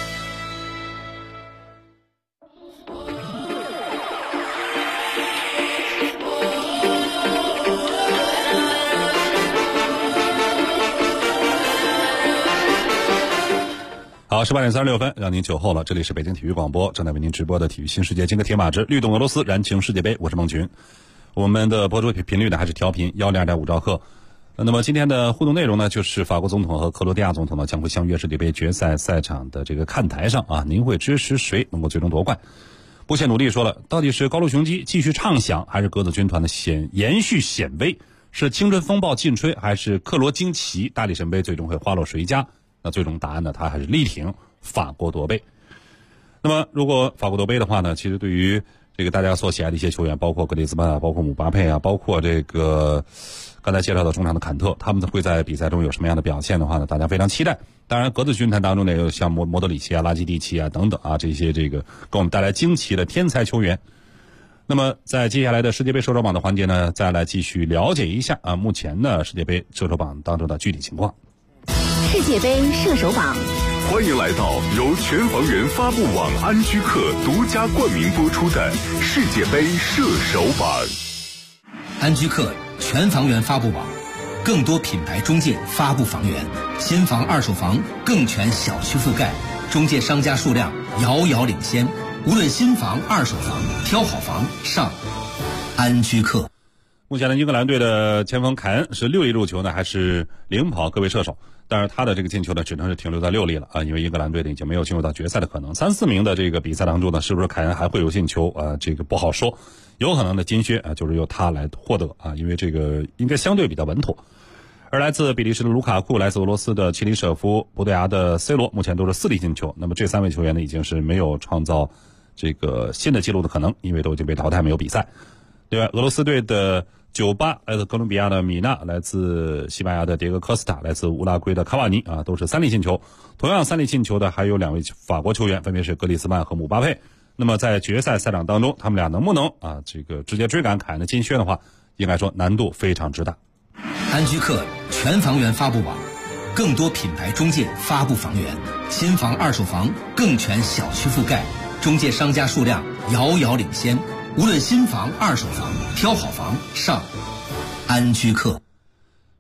好，18点36分，让您酒后了。这里是北京体育广播，正在为您直播的体育新世界金戈铁马之律动俄罗斯，燃情世界杯，我是孟群。我们的播出频率呢还是调频102.5兆赫。那么今天的互动内容呢，就是法国总统和克罗地亚总统呢将会相约世界杯决赛赛场的这个看台上啊，您会支持谁能够最终夺冠？不懈努力说了，到底是高卢雄鸡继续畅响，还是格子军团的延续显威？是青春风暴劲吹，还是克罗惊奇大力神杯最终会花落谁家？那最终答案呢，他还是力挺法国夺杯。那么如果法国夺杯的话呢，其实对于这个大家所喜爱的一些球员，包括格里兹曼啊，包括姆巴佩啊，包括这个刚才介绍的中场的坎特，他们会在比赛中有什么样的表现的话呢，大家非常期待。当然格子军团当中呢，有像摩德里奇啊、拉基蒂奇啊等等啊，这些这个给我们带来惊奇的天才球员。那么在接下来的世界杯射手榜的环节呢，再来继续了解一下啊，目前的世界杯射手榜当中的具体情况。 世界杯射手榜， 欢迎来到由全房源发布网安居客独家冠名播出的世界杯射手榜。 安居客全房源发布网，更多品牌中介发布房源，新房二手房更全小区覆盖，中介商家数量遥遥领先，无论新房二手房，挑好房上安居客。 目前的英格兰队的前锋凯恩是6粒入球呢，还是领跑各位射手？但是他的这个进球呢，只能是停留在6粒了啊，因为英格兰队呢已经没有进入到决赛的可能。3、4名的这个比赛当中呢，是不是凯恩还会有进球啊？这个不好说，有可能的金靴啊，就是由他来获得啊，因为这个应该相对比较稳妥。而来自比利时的卢卡库，来自俄罗斯的齐林舍夫，葡萄牙的 C 罗，目前都是4粒进球。那么这3位球员呢，已经是没有创造这个新的纪录的可能，因为都已经被淘汰，没有比赛。另外，俄罗斯队的98，来自哥伦比亚的米纳，来自西班牙的迭戈科斯塔，来自乌拉圭的卡瓦尼啊，都是3粒进球。同样3粒进球的还有2位法国球员，分别是格里兹曼和姆巴佩。那么在决赛赛场当中，他们俩能不能啊这个直接追赶凯恩的金靴的话，应该说难度非常之大。 安居客全房源发布网，更多品牌中介发布房源，新房二手房更全小区覆盖，中介商家数量遥遥领先，无论新房二手房，挑好房上安居客。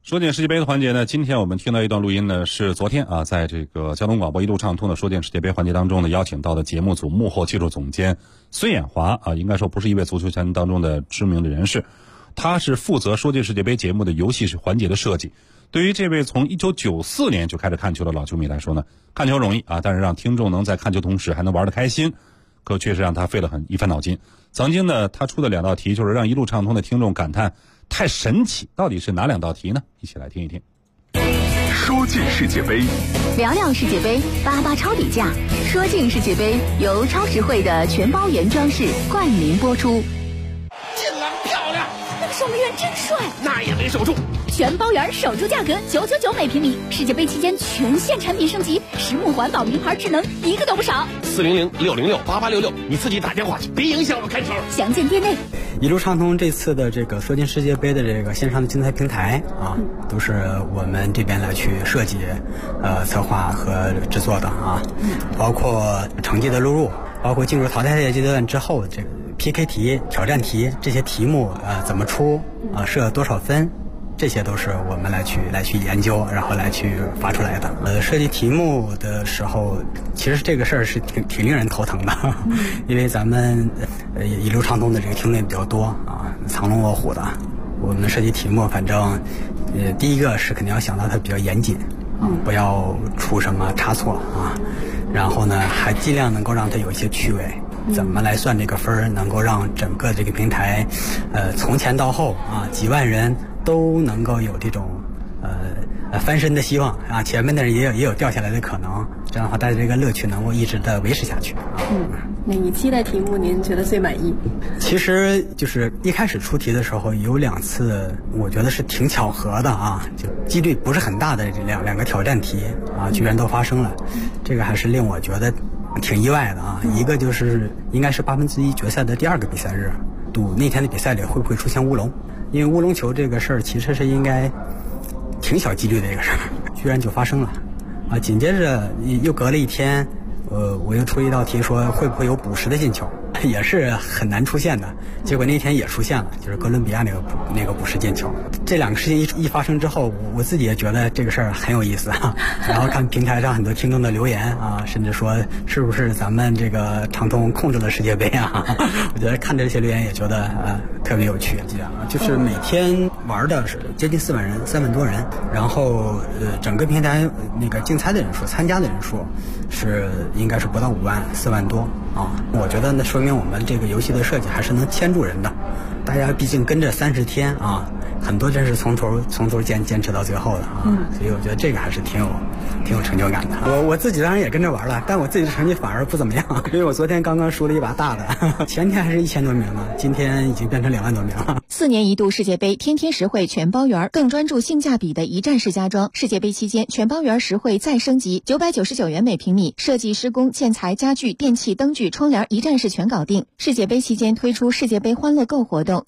说进世界杯的环节呢，今天我们听到一段录音呢，是昨天啊，在这个交通广播一路畅通的说进世界杯环节当中呢，邀请到的节目组幕后技术总监孙衍华啊，应该说不是一位足球圈当中的知名的人士，他是负责说进世界杯节目的游戏环节的设计。对于这位从1994年就开始看球的老球迷来说呢，看球容易啊，但是让听众能在看球同时还能玩得开心，可确实让他费了一番脑筋。曾经呢，他出的2道题就是让一路畅通的听众感叹太神奇，到底是哪2道题呢？一起来听一听。 说进世界杯， 聊聊世界杯，88超底价。说进世界杯由超实惠的全包原装饰冠名播出。 进了，漂亮！ 那个守门员真帅， 那也没守住。 全包圆守住价格999每平米，世界杯期间全线产品升级，实木环保名牌智能一个都不少。 400-606-8866，你自己打电话去，别影响我看球。 详见店内。 一路畅通这次的这个说进世界杯的这个线上的竞赛平台啊，都是我们这边来去设计、策划和制作的啊，包括成绩的录入，包括进入淘汰赛阶段之后这个 PK 题、挑战题这些题目怎么出啊，设多少分。这些都是我们来去研究，然后来去发出来的。设计题目的时候，其实这个事儿是挺令人头疼的，因为咱们一路畅通的这个听众也比较多啊，藏龙卧虎的。我们设计题目，反正第一个是肯定要想到它比较严谨，不要出什么差错啊。然后呢，还尽量能够让它有一些趣味。怎么来算这个分儿，能够让整个这个平台，从前到后啊，几万人都能够有这种翻身的希望啊，前面的人也有掉下来的可能，这样的话大家这个乐趣能够一直的维持下去啊。 哪一期的题目您觉得最满意？ 其实就是一开始出题的时候有2次，我觉得是挺巧合的啊，就几率不是很大的两个挑战题啊，居然都发生了，这个还是令我觉得挺意外的啊。一个就是应该是1/8决赛的第2个比赛日，赌那天的比赛里会不会出现乌龙，因为乌龙球这个事儿其实是应该挺小几率的一个事儿，居然就发生了啊。紧接着又隔了1天，我又出一道题说会不会有补时的进球，也是很难出现的，结果那天也出现了，就是哥伦比亚那个补时进球。这2个事情一发生之后，我自己也觉得这个事儿很有意思啊。然后看平台上很多听众的留言啊，甚至说是不是咱们这个畅通控制了世界杯啊？我觉得看这些留言也觉得特别有趣。就是每天玩的是接近4万人，3万多人，然后整个平台那个竞猜的人数、参加的人数是应该是不到5万，4万多啊。我觉得那说明我们这个游戏的设计还是能牵住人的。大家毕竟跟着30天啊，很多真是从头坚持到最后的啊，所以我觉得这个还是挺有成就感的。我自己当然也跟着玩了，但我自己的成绩反而不怎么样，因为我昨天刚刚输了一把大的，前天还是1000多名呢，今天已经变成2万多名了。 4年一度世界杯，天天实惠全包圆，更专注性价比的一站式家装。世界杯期间，全包圆实惠再升级，999元每平米，设计、施工、建材、家具、电器、灯具、窗帘一站式全搞定。世界杯期间推出世界杯欢乐购活动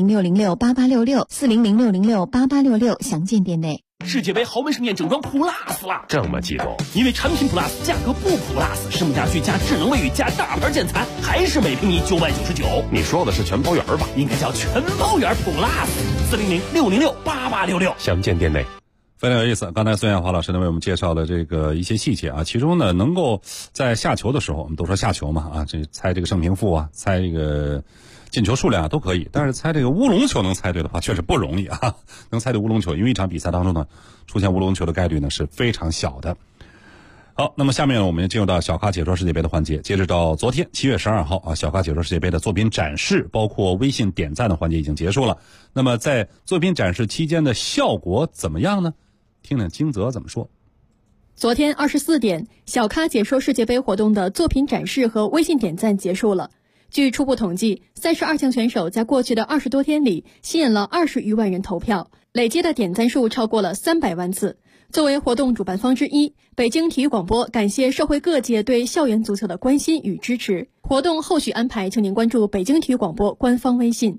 ，400-606-8866，400-606-8866，详见店内。 世界杯豪门盛宴整装 Plus 了， 这么激动？ 因为产品 Plus 价格不 Plus， 实木家具加智能卫浴加大牌建材，还是每平米999。 你说的是全包圆吧？ 应该叫全包圆 Plus，400-606-8866， 详见店内。 非常有意思，刚才孙衍华老师呢为我们介绍了这个一些细节啊，其中呢能够在下球的时候，我们都说下球嘛啊，这猜这个胜平负啊，猜这个进球数量都可以，但是猜这个乌龙球能猜对的话确实不容易啊，能猜对乌龙球，因为一场比赛当中呢出现乌龙球的概率呢是非常小的。好，那么下面我们进入到小咖解说世界杯的环节。截止到昨天7月12号啊，小咖解说世界杯的作品展示，包括微信点赞的环节已经结束了。那么在作品展示期间的效果怎么样呢？听听金泽怎么说。 昨天24点，小咖解说世界杯活动的作品展示和微信点赞结束了。据初步统计，32强选手在过去的20多天里吸引了20余万人投票，累计的点赞数超过了300万次。作为活动主办方之一，北京体育广播感谢社会各界对校园足球的关心与支持。活动后续安排，请您关注北京体育广播官方微信。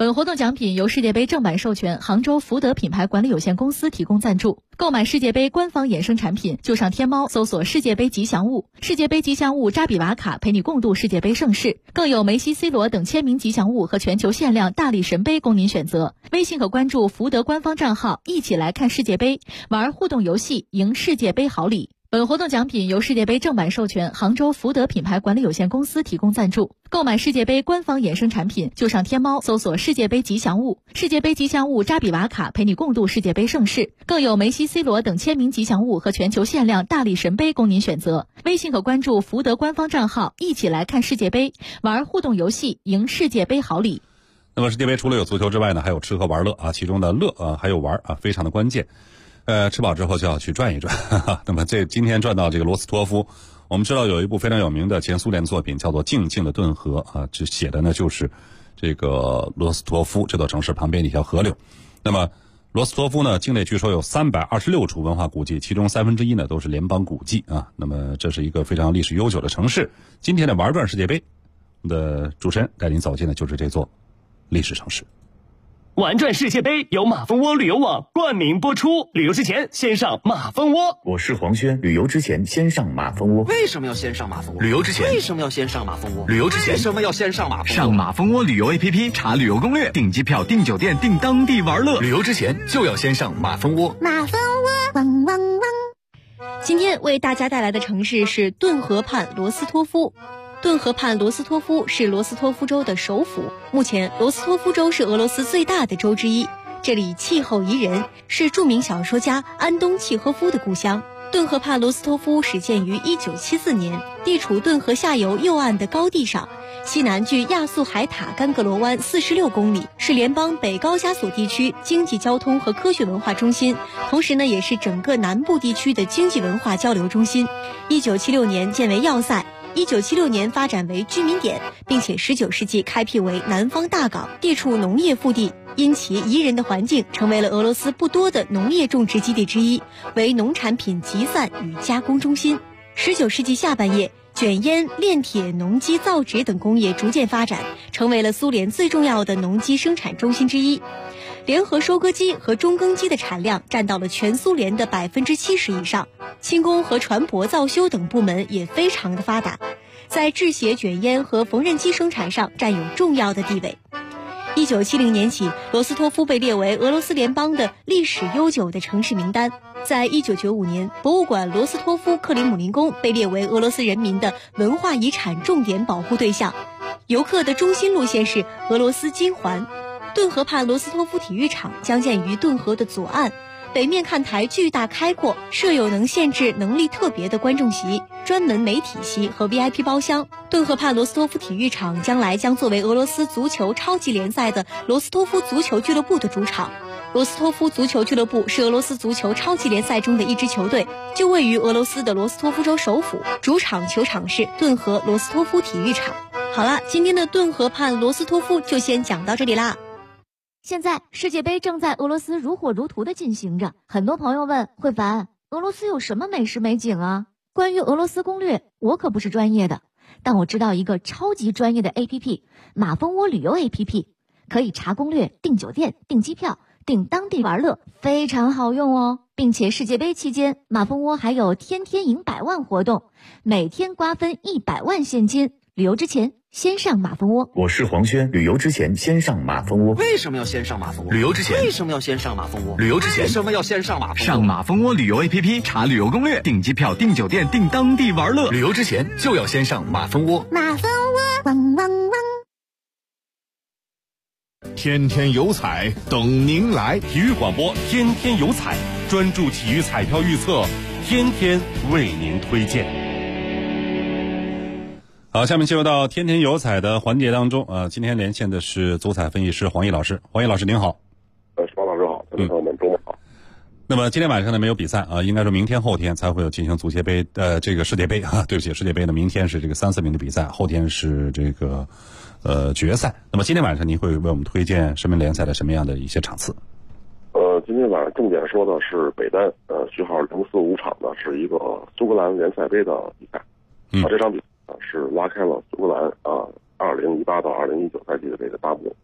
本活动奖品由世界杯正版授权杭州福德品牌管理有限公司提供赞助。购买世界杯官方衍生产品，就上天猫搜索世界杯吉祥物，世界杯吉祥物扎比瓦卡陪你共度世界杯盛世，更有梅西、C 罗等签名吉祥物和全球限量大力神杯供您选择。微信可关注福德官方账号，一起来看世界杯，玩互动游戏，赢世界杯好礼。本活动奖品由世界杯正版授权杭州福德品牌管理有限公司提供赞助。购买世界杯官方衍生产品，就上天猫搜索世界杯吉祥物，世界杯吉祥物扎比瓦卡陪你共度世界杯盛世，更有梅西、C 罗等签名吉祥物和全球限量大力神杯供您选择。微信可关注福德官方账号，一起来看世界杯，玩互动游戏，赢世界杯好礼。 那么世界杯除了有足球之外呢，还有吃喝玩乐啊，其中的乐还有玩非常的关键。吃饱之后就要去转一转。那么今天转到这个罗斯托夫，我们知道有一部非常有名的前苏联作品叫做《静静的顿河》啊，这写的呢就是这个罗斯托夫这座城市旁边的一条河流。那么罗斯托夫呢，境内据说有326处文化古迹，其中1/3呢都是联邦古迹啊。那么这是一个非常历史悠久的城市。今天的玩转世界杯，我们的主持人带您走进的就是这座历史城市。 玩转世界杯由马蜂窝旅游网冠名播出，旅游之前先上马蜂窝。 我是黄轩，旅游之前先上马蜂窝。 为什么要先上马蜂窝？ 旅游之前为什么要先上马蜂窝？ 旅游之前为什么要先上马蜂窝？ 上马蜂窝旅游 APP 查旅游攻略，订机票、订酒店、订当地玩乐。 旅游之前就要先上马蜂窝。 马蜂窝，汪汪汪。 今天为大家带来的城市是顿河畔罗斯托夫。顿河畔罗斯托夫是罗斯托夫州的首府，目前罗斯托夫州是俄罗斯最大的州之一。这里气候宜人，是著名小说家安东契诃夫的故乡。顿河畔罗斯托夫始建于1974年，地处顿河下游右岸的高地上，西南距亚速海塔甘格罗湾46公里，是联邦北高加索地区经济交通和科学文化中心，同时呢也是整个南部地区的经济文化交流中心。1976年建为要塞，1976年发展为居民点，并且19世纪开辟为南方大港，地处农业腹地，因其宜人的环境，成为了俄罗斯不多的农业种植基地之一，为农产品集散与加工中心。19世纪下半叶，卷烟、炼铁、农机造纸等工业逐渐发展，成为了苏联最重要的农机生产中心之一。联合收割机和中耕机的产量占到了全苏联的70%以上，轻工和船舶造修等部门也非常的发达，在制鞋、卷烟和缝纫机生产上占有重要的地位。1970年起，罗斯托夫被列为俄罗斯联邦的历史悠久的城市名单。在1995年，博物馆罗斯托夫克里姆林宫被列为俄罗斯人民的文化遗产重点保护对象。游客的中心路线是俄罗斯金环。顿河畔罗斯托夫体育场将建于顿河的左岸，北面看台巨大开阔，设有能限制能力特别的观众席、专门媒体席和 VIP 包厢。顿河畔罗斯托夫体育场将来将作为俄罗斯足球超级联赛的罗斯托夫足球俱乐部的主场。罗斯托夫足球俱乐部是俄罗斯足球超级联赛中的一支球队，就位于俄罗斯的罗斯托夫州首府，主场球场是顿河罗斯托夫体育场。好了，今天的顿河畔罗斯托夫就先讲到这里啦。 现在世界杯正在俄罗斯如火如荼地进行着，很多朋友问慧凡，俄罗斯有什么美食美景啊？关于俄罗斯攻略，我可不是专业的，但我知道一个超级专业的 APP， 马蜂窝旅游 APP， 可以查攻略、订酒店、订机票、订当地玩乐，非常好用哦。并且世界杯期间，马蜂窝还有天天赢100万活动，每天瓜分100万现金。旅游之前先上马蜂窝。 我是黄轩，旅游之前先上马蜂窝。 为什么要先上马蜂窝？ 旅游之前为什么要先上马蜂窝？ 旅游之前为什么要先上马蜂窝？ 上马蜂窝旅游 APP 查旅游攻略，订机票、订酒店、订当地玩乐。 旅游之前就要先上马蜂窝。 马蜂窝，汪汪汪。 天天有彩等您来， 体育广播天天有彩，专注体育彩票预测，天天为您推荐。 好，下面进入到天天有彩的环节当中。今天连线的是足彩分析师黄奕老师。黄奕老师您好。 石老师好，朋友们周末好。 那么今天晚上呢没有比赛啊，应该说明天后天才会有进行足协杯这个世界杯啊，对不起，世界杯呢明天是这个3、4名的比赛，后天是这个决赛。那么今天晚上您会为我们推荐什么联赛的什么样的一些场次？ 今天晚上重点说的是北单序号045场的是一个苏格兰联赛杯的比赛。这场比赛是拉开了苏格兰2018到2019赛季的这个大幕。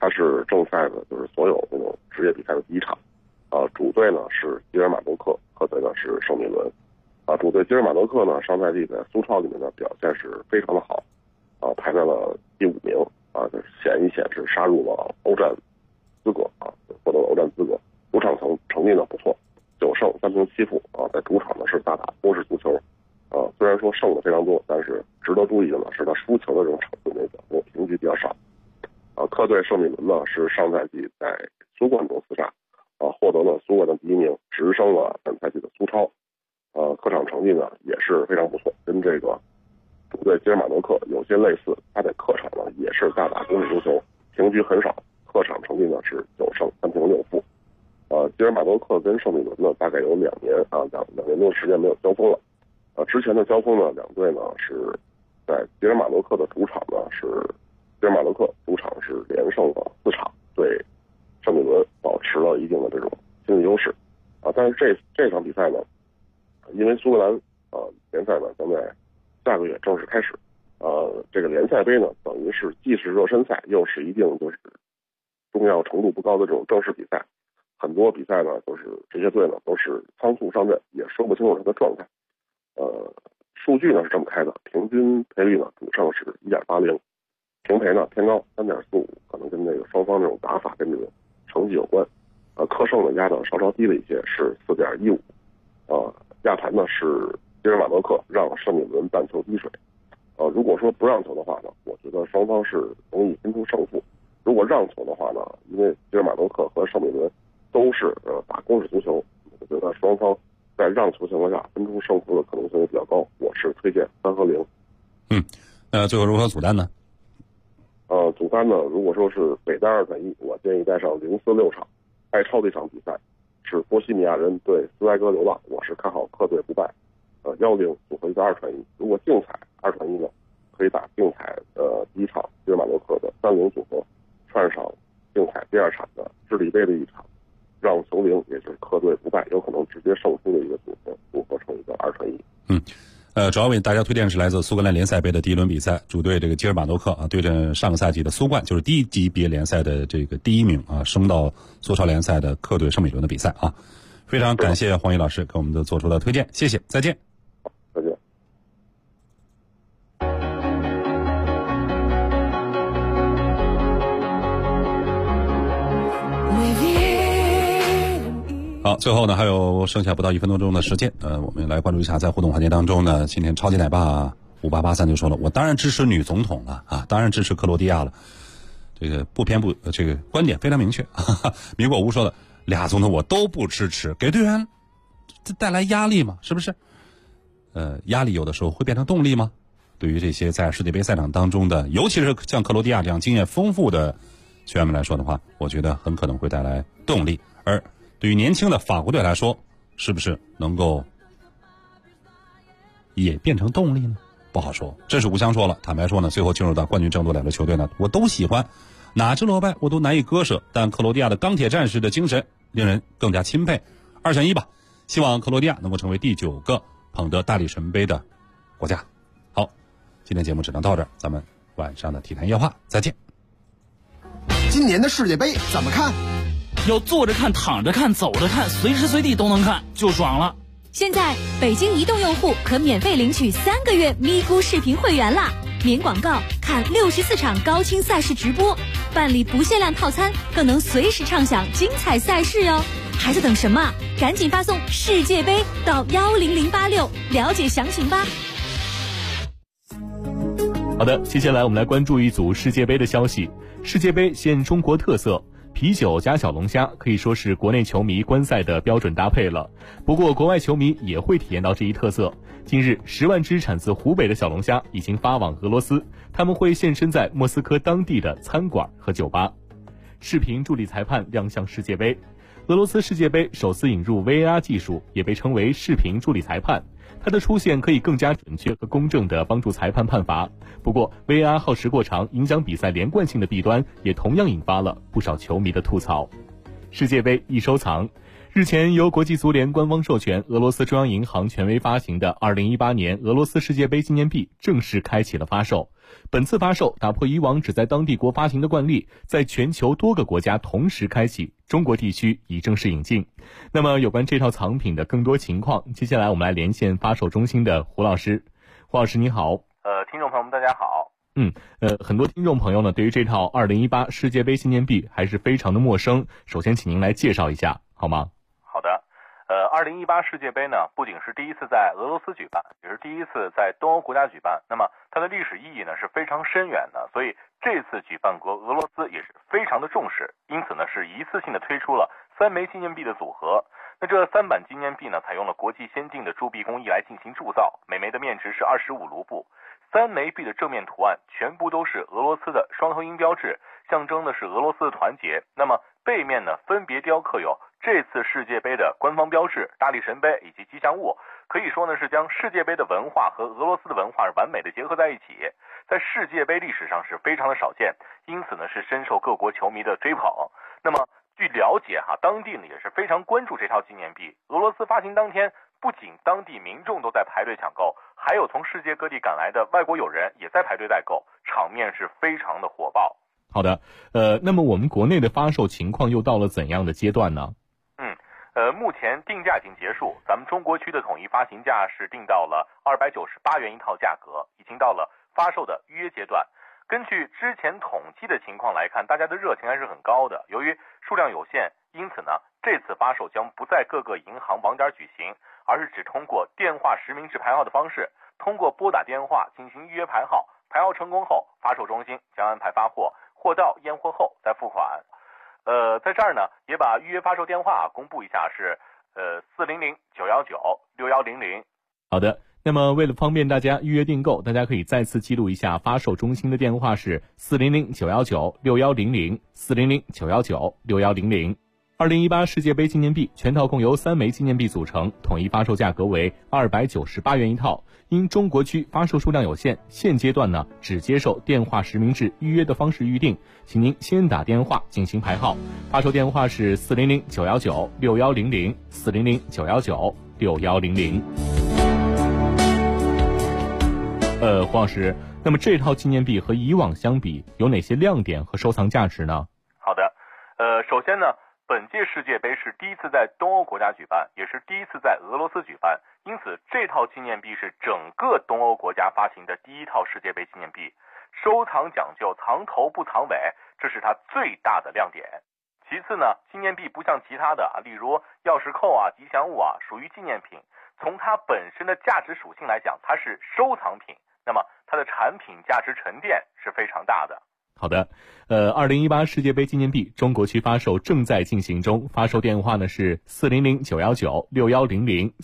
它是正赛的就是所有那种职业比赛的第一场。主队呢是吉尔马诺克，客队呢是圣米伦。主队吉尔马诺克呢上赛季在苏超里面的表现是非常的好，排在了第5名，显示杀入了欧战资格，获得了欧战资格。主场成绩呢不错，9胜3平7负，在主场呢是大打攻势足球。虽然说胜的非常多，但是值得注意的呢是他输球的这种场次内表现平局比较少。客队圣米伦呢是上赛季在苏冠中厮杀，获得了苏冠的第1名，直升了本赛季的苏超。客场成绩呢也是非常不错，跟这个主队吉尔马诺克有些类似，他在客场呢也是大打攻势足球，平局很少，客场成绩呢是9胜3平6负。吉尔马诺克跟圣米伦呢大概有2年两年多的时间没有交锋了。之前的交锋呢，两队呢是在吉尔马诺克的主场呢是吉尔马诺克主场是连胜了4场，对圣米伦保持了一定的这种心理优势。但是这场比赛呢，因为苏格兰联赛呢将在下个月正式开始，这个联赛杯呢等于是既是热身赛，又是一定就是重要程度不高的这种正式比赛。很多比赛呢都是这些队呢都是仓促上阵，也说不清楚他的状态。数据呢是这么开的，平均赔率呢主胜是 1.80， 平赔呢偏高 3.45， 可能跟这个双方这种打法跟这个成绩有关。客胜呢压的稍稍低了一些，是 4.15。亚坛呢是吉尔马诺克让圣米伦半球滴水。如果说不让球的话呢，我觉得双方是容易分出胜负。如果让球的话呢，因为吉尔马诺克和圣米伦都是打攻势足球，我觉得双方在让球情况下分出胜负的可能性也比较高，我是推荐3和0。 最后如何组单呢？ 组单呢，如果说是北单2-1，我建议带上0-4-6场，爱超的一场比赛是波西米亚人对斯莱格流浪，我是看好客队不败，1-0组合一个2-1。如果竞彩2-1呢，可以打竞彩第一场吉尔马诺克的3-0组合，串上竞彩第2场的智利杯的一场让球0，也就是客队不败，有可能直接胜出的一个组合成一个2-1。 主要为大家推荐是来自苏格兰联赛杯的第1轮比赛，主队这个吉尔马诺克对阵上个赛季的苏冠，就是低级别联赛的这个第1名升到苏超联赛的客队圣米伦的比赛非常感谢黄毅老师给我们做出的推荐，谢谢，再见。 再见。 好，最后呢还有剩下不到1分多钟的时间，我们来关注一下在互动环节当中呢，今天超级奶爸5883就说了，我当然支持女总统了当然支持克罗地亚了，这个不偏不这个观点非常明确。米果吴说了，俩总统我都不支持，给队员带来压力嘛，是不是？压力有的时候会变成动力吗？对于这些在世界杯赛场当中的，尤其是像克罗地亚这样经验丰富的球员们来说的话，我觉得很可能会带来动力。而对于年轻的法国队来说，是不是能够也变成动力呢？不好说。这是吴湘说了，坦白说呢，最后进入到冠军争夺2支球队呢，我都喜欢，哪支落败我都难以割舍，但克罗地亚的钢铁战士的精神令人更加钦佩。2选1吧，希望克罗地亚能够成为第9个捧得大力神杯的国家。好，今天节目只能到这儿，咱们晚上的体坛夜话再见。 今年的世界杯怎么看？ 要坐着看、躺着看、走着看，随时随地都能看，就爽了。 现在北京移动用户可免费领取3个月咪咕视频会员啦！免广告，看64场高清赛事直播，办理不限量套餐，更能随时畅享精彩赛事哟！还在等什么？赶紧发送世界杯到10086，了解详情吧。 好的，接下来我们来关注一组世界杯的消息。世界杯现中国特色，啤酒加小龙虾可以说是国内球迷观赛的标准搭配了。不过国外球迷也会体验到这一特色。近日10万只产自湖北的小龙虾已经发往俄罗斯，他们会现身在莫斯科当地的餐馆和酒吧。视频助理裁判亮相世界杯。俄罗斯世界杯首次引入 VAR 技术，也被称为视频助理裁判。它的出现可以更加准确和公正地帮助裁判判罚。不过 VAR 耗时过长，影响比赛连贯性的弊端也同样引发了不少球迷的吐槽。世界杯一收藏。 日前，由国际足联官方授权，俄罗斯中央银行权威发行的2018年俄罗斯世界杯纪念币正式开启了发售。本次发售打破以往只在当地国发行的惯例，在全球多个国家同时开启，中国地区已正式引进。那么有关这套藏品的更多情况，接下来我们来连线发售中心的胡老师。胡老师你好。 听众朋友们大家好。 很多听众朋友呢对于这套2018世界杯纪念币还是非常的陌生，首先请您来介绍一下好吗？ 好的。2018世界杯呢，不仅是第一次在俄罗斯举办，也是第一次在东欧国家举办。那么它的历史意义呢是非常深远的，所以这次举办国俄罗斯也是非常的重视，因此呢是一次性的推出了3枚纪念币的组合。那这3版纪念币呢，采用了国际先进的铸币工艺来进行铸造，每枚的面值是25卢布。3枚币的正面图案全部都是俄罗斯的双头鹰标志，象征的是俄罗斯的团结。那么背面呢，分别雕刻有这次世界杯的官方标志、大力神杯以及吉祥物，可以说呢是将世界杯的文化和俄罗斯的文化完美的结合在一起，在世界杯历史上是非常的少见，因此呢是深受各国球迷的追捧。那么据了解当地呢也是非常关注这套纪念币。俄罗斯发行当天，不仅当地民众都在排队抢购，还有从世界各地赶来的外国友人也在排队代购，场面是非常的火爆。 好的，那么我们国内的发售情况又到了怎样的阶段呢？ 目前定价已经结束，咱们中国区的统一发行价是定到了298元一套价格，已经到了发售的预约阶段。根据之前统计的情况来看，大家的热情还是很高的。由于数量有限，因此呢，这次发售将不在各个银行网点举行，而是只通过电话实名制排号的方式，通过拨打电话进行预约排号，排号成功后，发售中心将安排发货，货到验货后再付款。在这儿呢，也把预约发售电话公布一下，是400-919-6100。 好的，那么为了方便大家预约订购，大家可以再次记录一下发售中心的电话是400-919-6100 400-919-6100。2018世界杯纪念币全套共由3枚纪念币组成，统一发售价格为298元一套。因中国区发售数量有限，现阶段呢只接受电话实名制预约的方式预定，请您先打电话进行排号。发售电话是400-919-6100 400-919-6100。黄老师，那么这套纪念币和以往相比，有哪些亮点和收藏价值呢？ 好的，首先呢，本届世界杯是第一次在东欧国家举办，也是第一次在俄罗斯举办，因此这套纪念币是整个东欧国家发行的第一套世界杯纪念币。收藏讲究藏头不藏尾，这是它最大的亮点。其次呢，纪念币不像其他的例如钥匙扣吉祥物属于纪念品，从它本身的价值属性来讲，它是收藏品，那么它的产品价值沉淀是非常大的。 好的，2018世界杯纪念币中国区发售正在进行中，发售电话呢是400-919-6100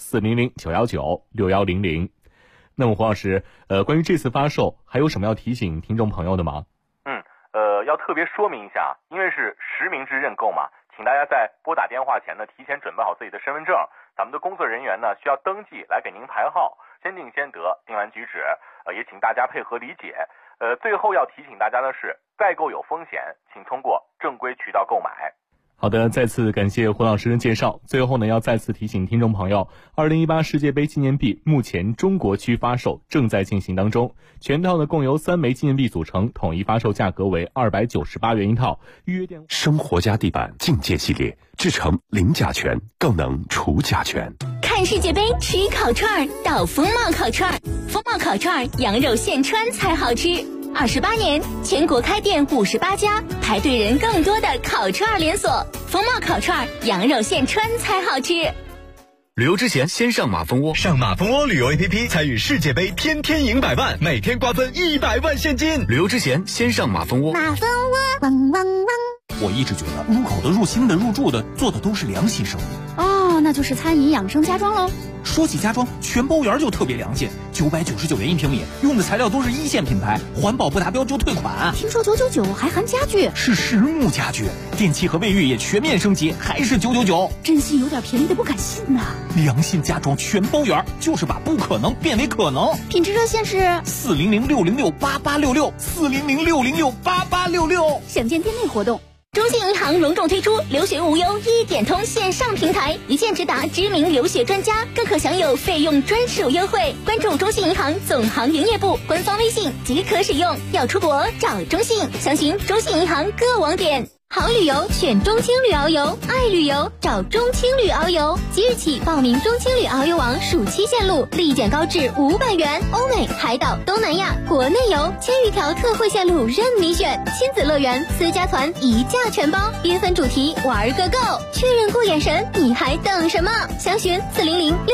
400-919-6100。那么黄老师，关于这次发售还有什么要提醒听众朋友的吗？ 要特别说明一下，因为是实名制认购嘛，请大家在拨打电话前呢，提前准备好自己的身份证，咱们的工作人员呢需要登记来给您排号，先定先得，定完举止，也请大家配合理解。最后要提醒大家的是，代购有风险，请通过正规渠道购买。 好的，再次感谢胡老师的介绍。最后呢，要再次提醒听众朋友，2018世界杯纪念币目前中国区发售正在进行当中，全套呢共由3枚纪念币组成，统一发售价格为298元一套。预约电话。 生活家地板境界系列，制成零甲醛，更能除甲醛。 看世界杯吃烤串到风貌烤串，风貌烤串羊肉现穿才好吃。28年，全国开店58家，排队人更多的烤串连锁。风貌烤串羊肉现穿才好吃。 旅游之前先上马蜂窝，上马蜂窝旅游 APP 参与世界杯，天天赢100万，每天瓜分100万现金。旅游之前先上马蜂窝。 马蜂窝，汪汪汪。 我一直觉得入口的、入心的、入住的做的都是良心生意。 那就是餐饮养生家装喽。 说起家装，全包园就特别良心，999元1平米，用的材料都是1线品牌，环保不达标就退款。 听说999还含家具， 是实木家具，电器和卫浴也全面升级，还是999。 真心有点便宜的不敢信呐。 良心家装全包园，就是把不可能变为可能。 品质热线是 400-606-8866，400-606-8866。 详见店内活动。 中信银行隆重推出留学无忧一点通线上平台，一键直达知名留学专家，更可享有费用专属优惠。关注中信银行总行营业部官方微信即可使用。要出国找中信，详询中信银行各网点。好旅游选中青旅遨游，爱旅游找中青旅遨游。即日起报名中青旅遨游网暑期线路，立减高至500元。欧美、海岛、东南亚、国内游1000余条特惠线路任你选，亲子乐园、私家团一价全包，缤纷主题玩个够。确认过眼神，你还等什么？详询400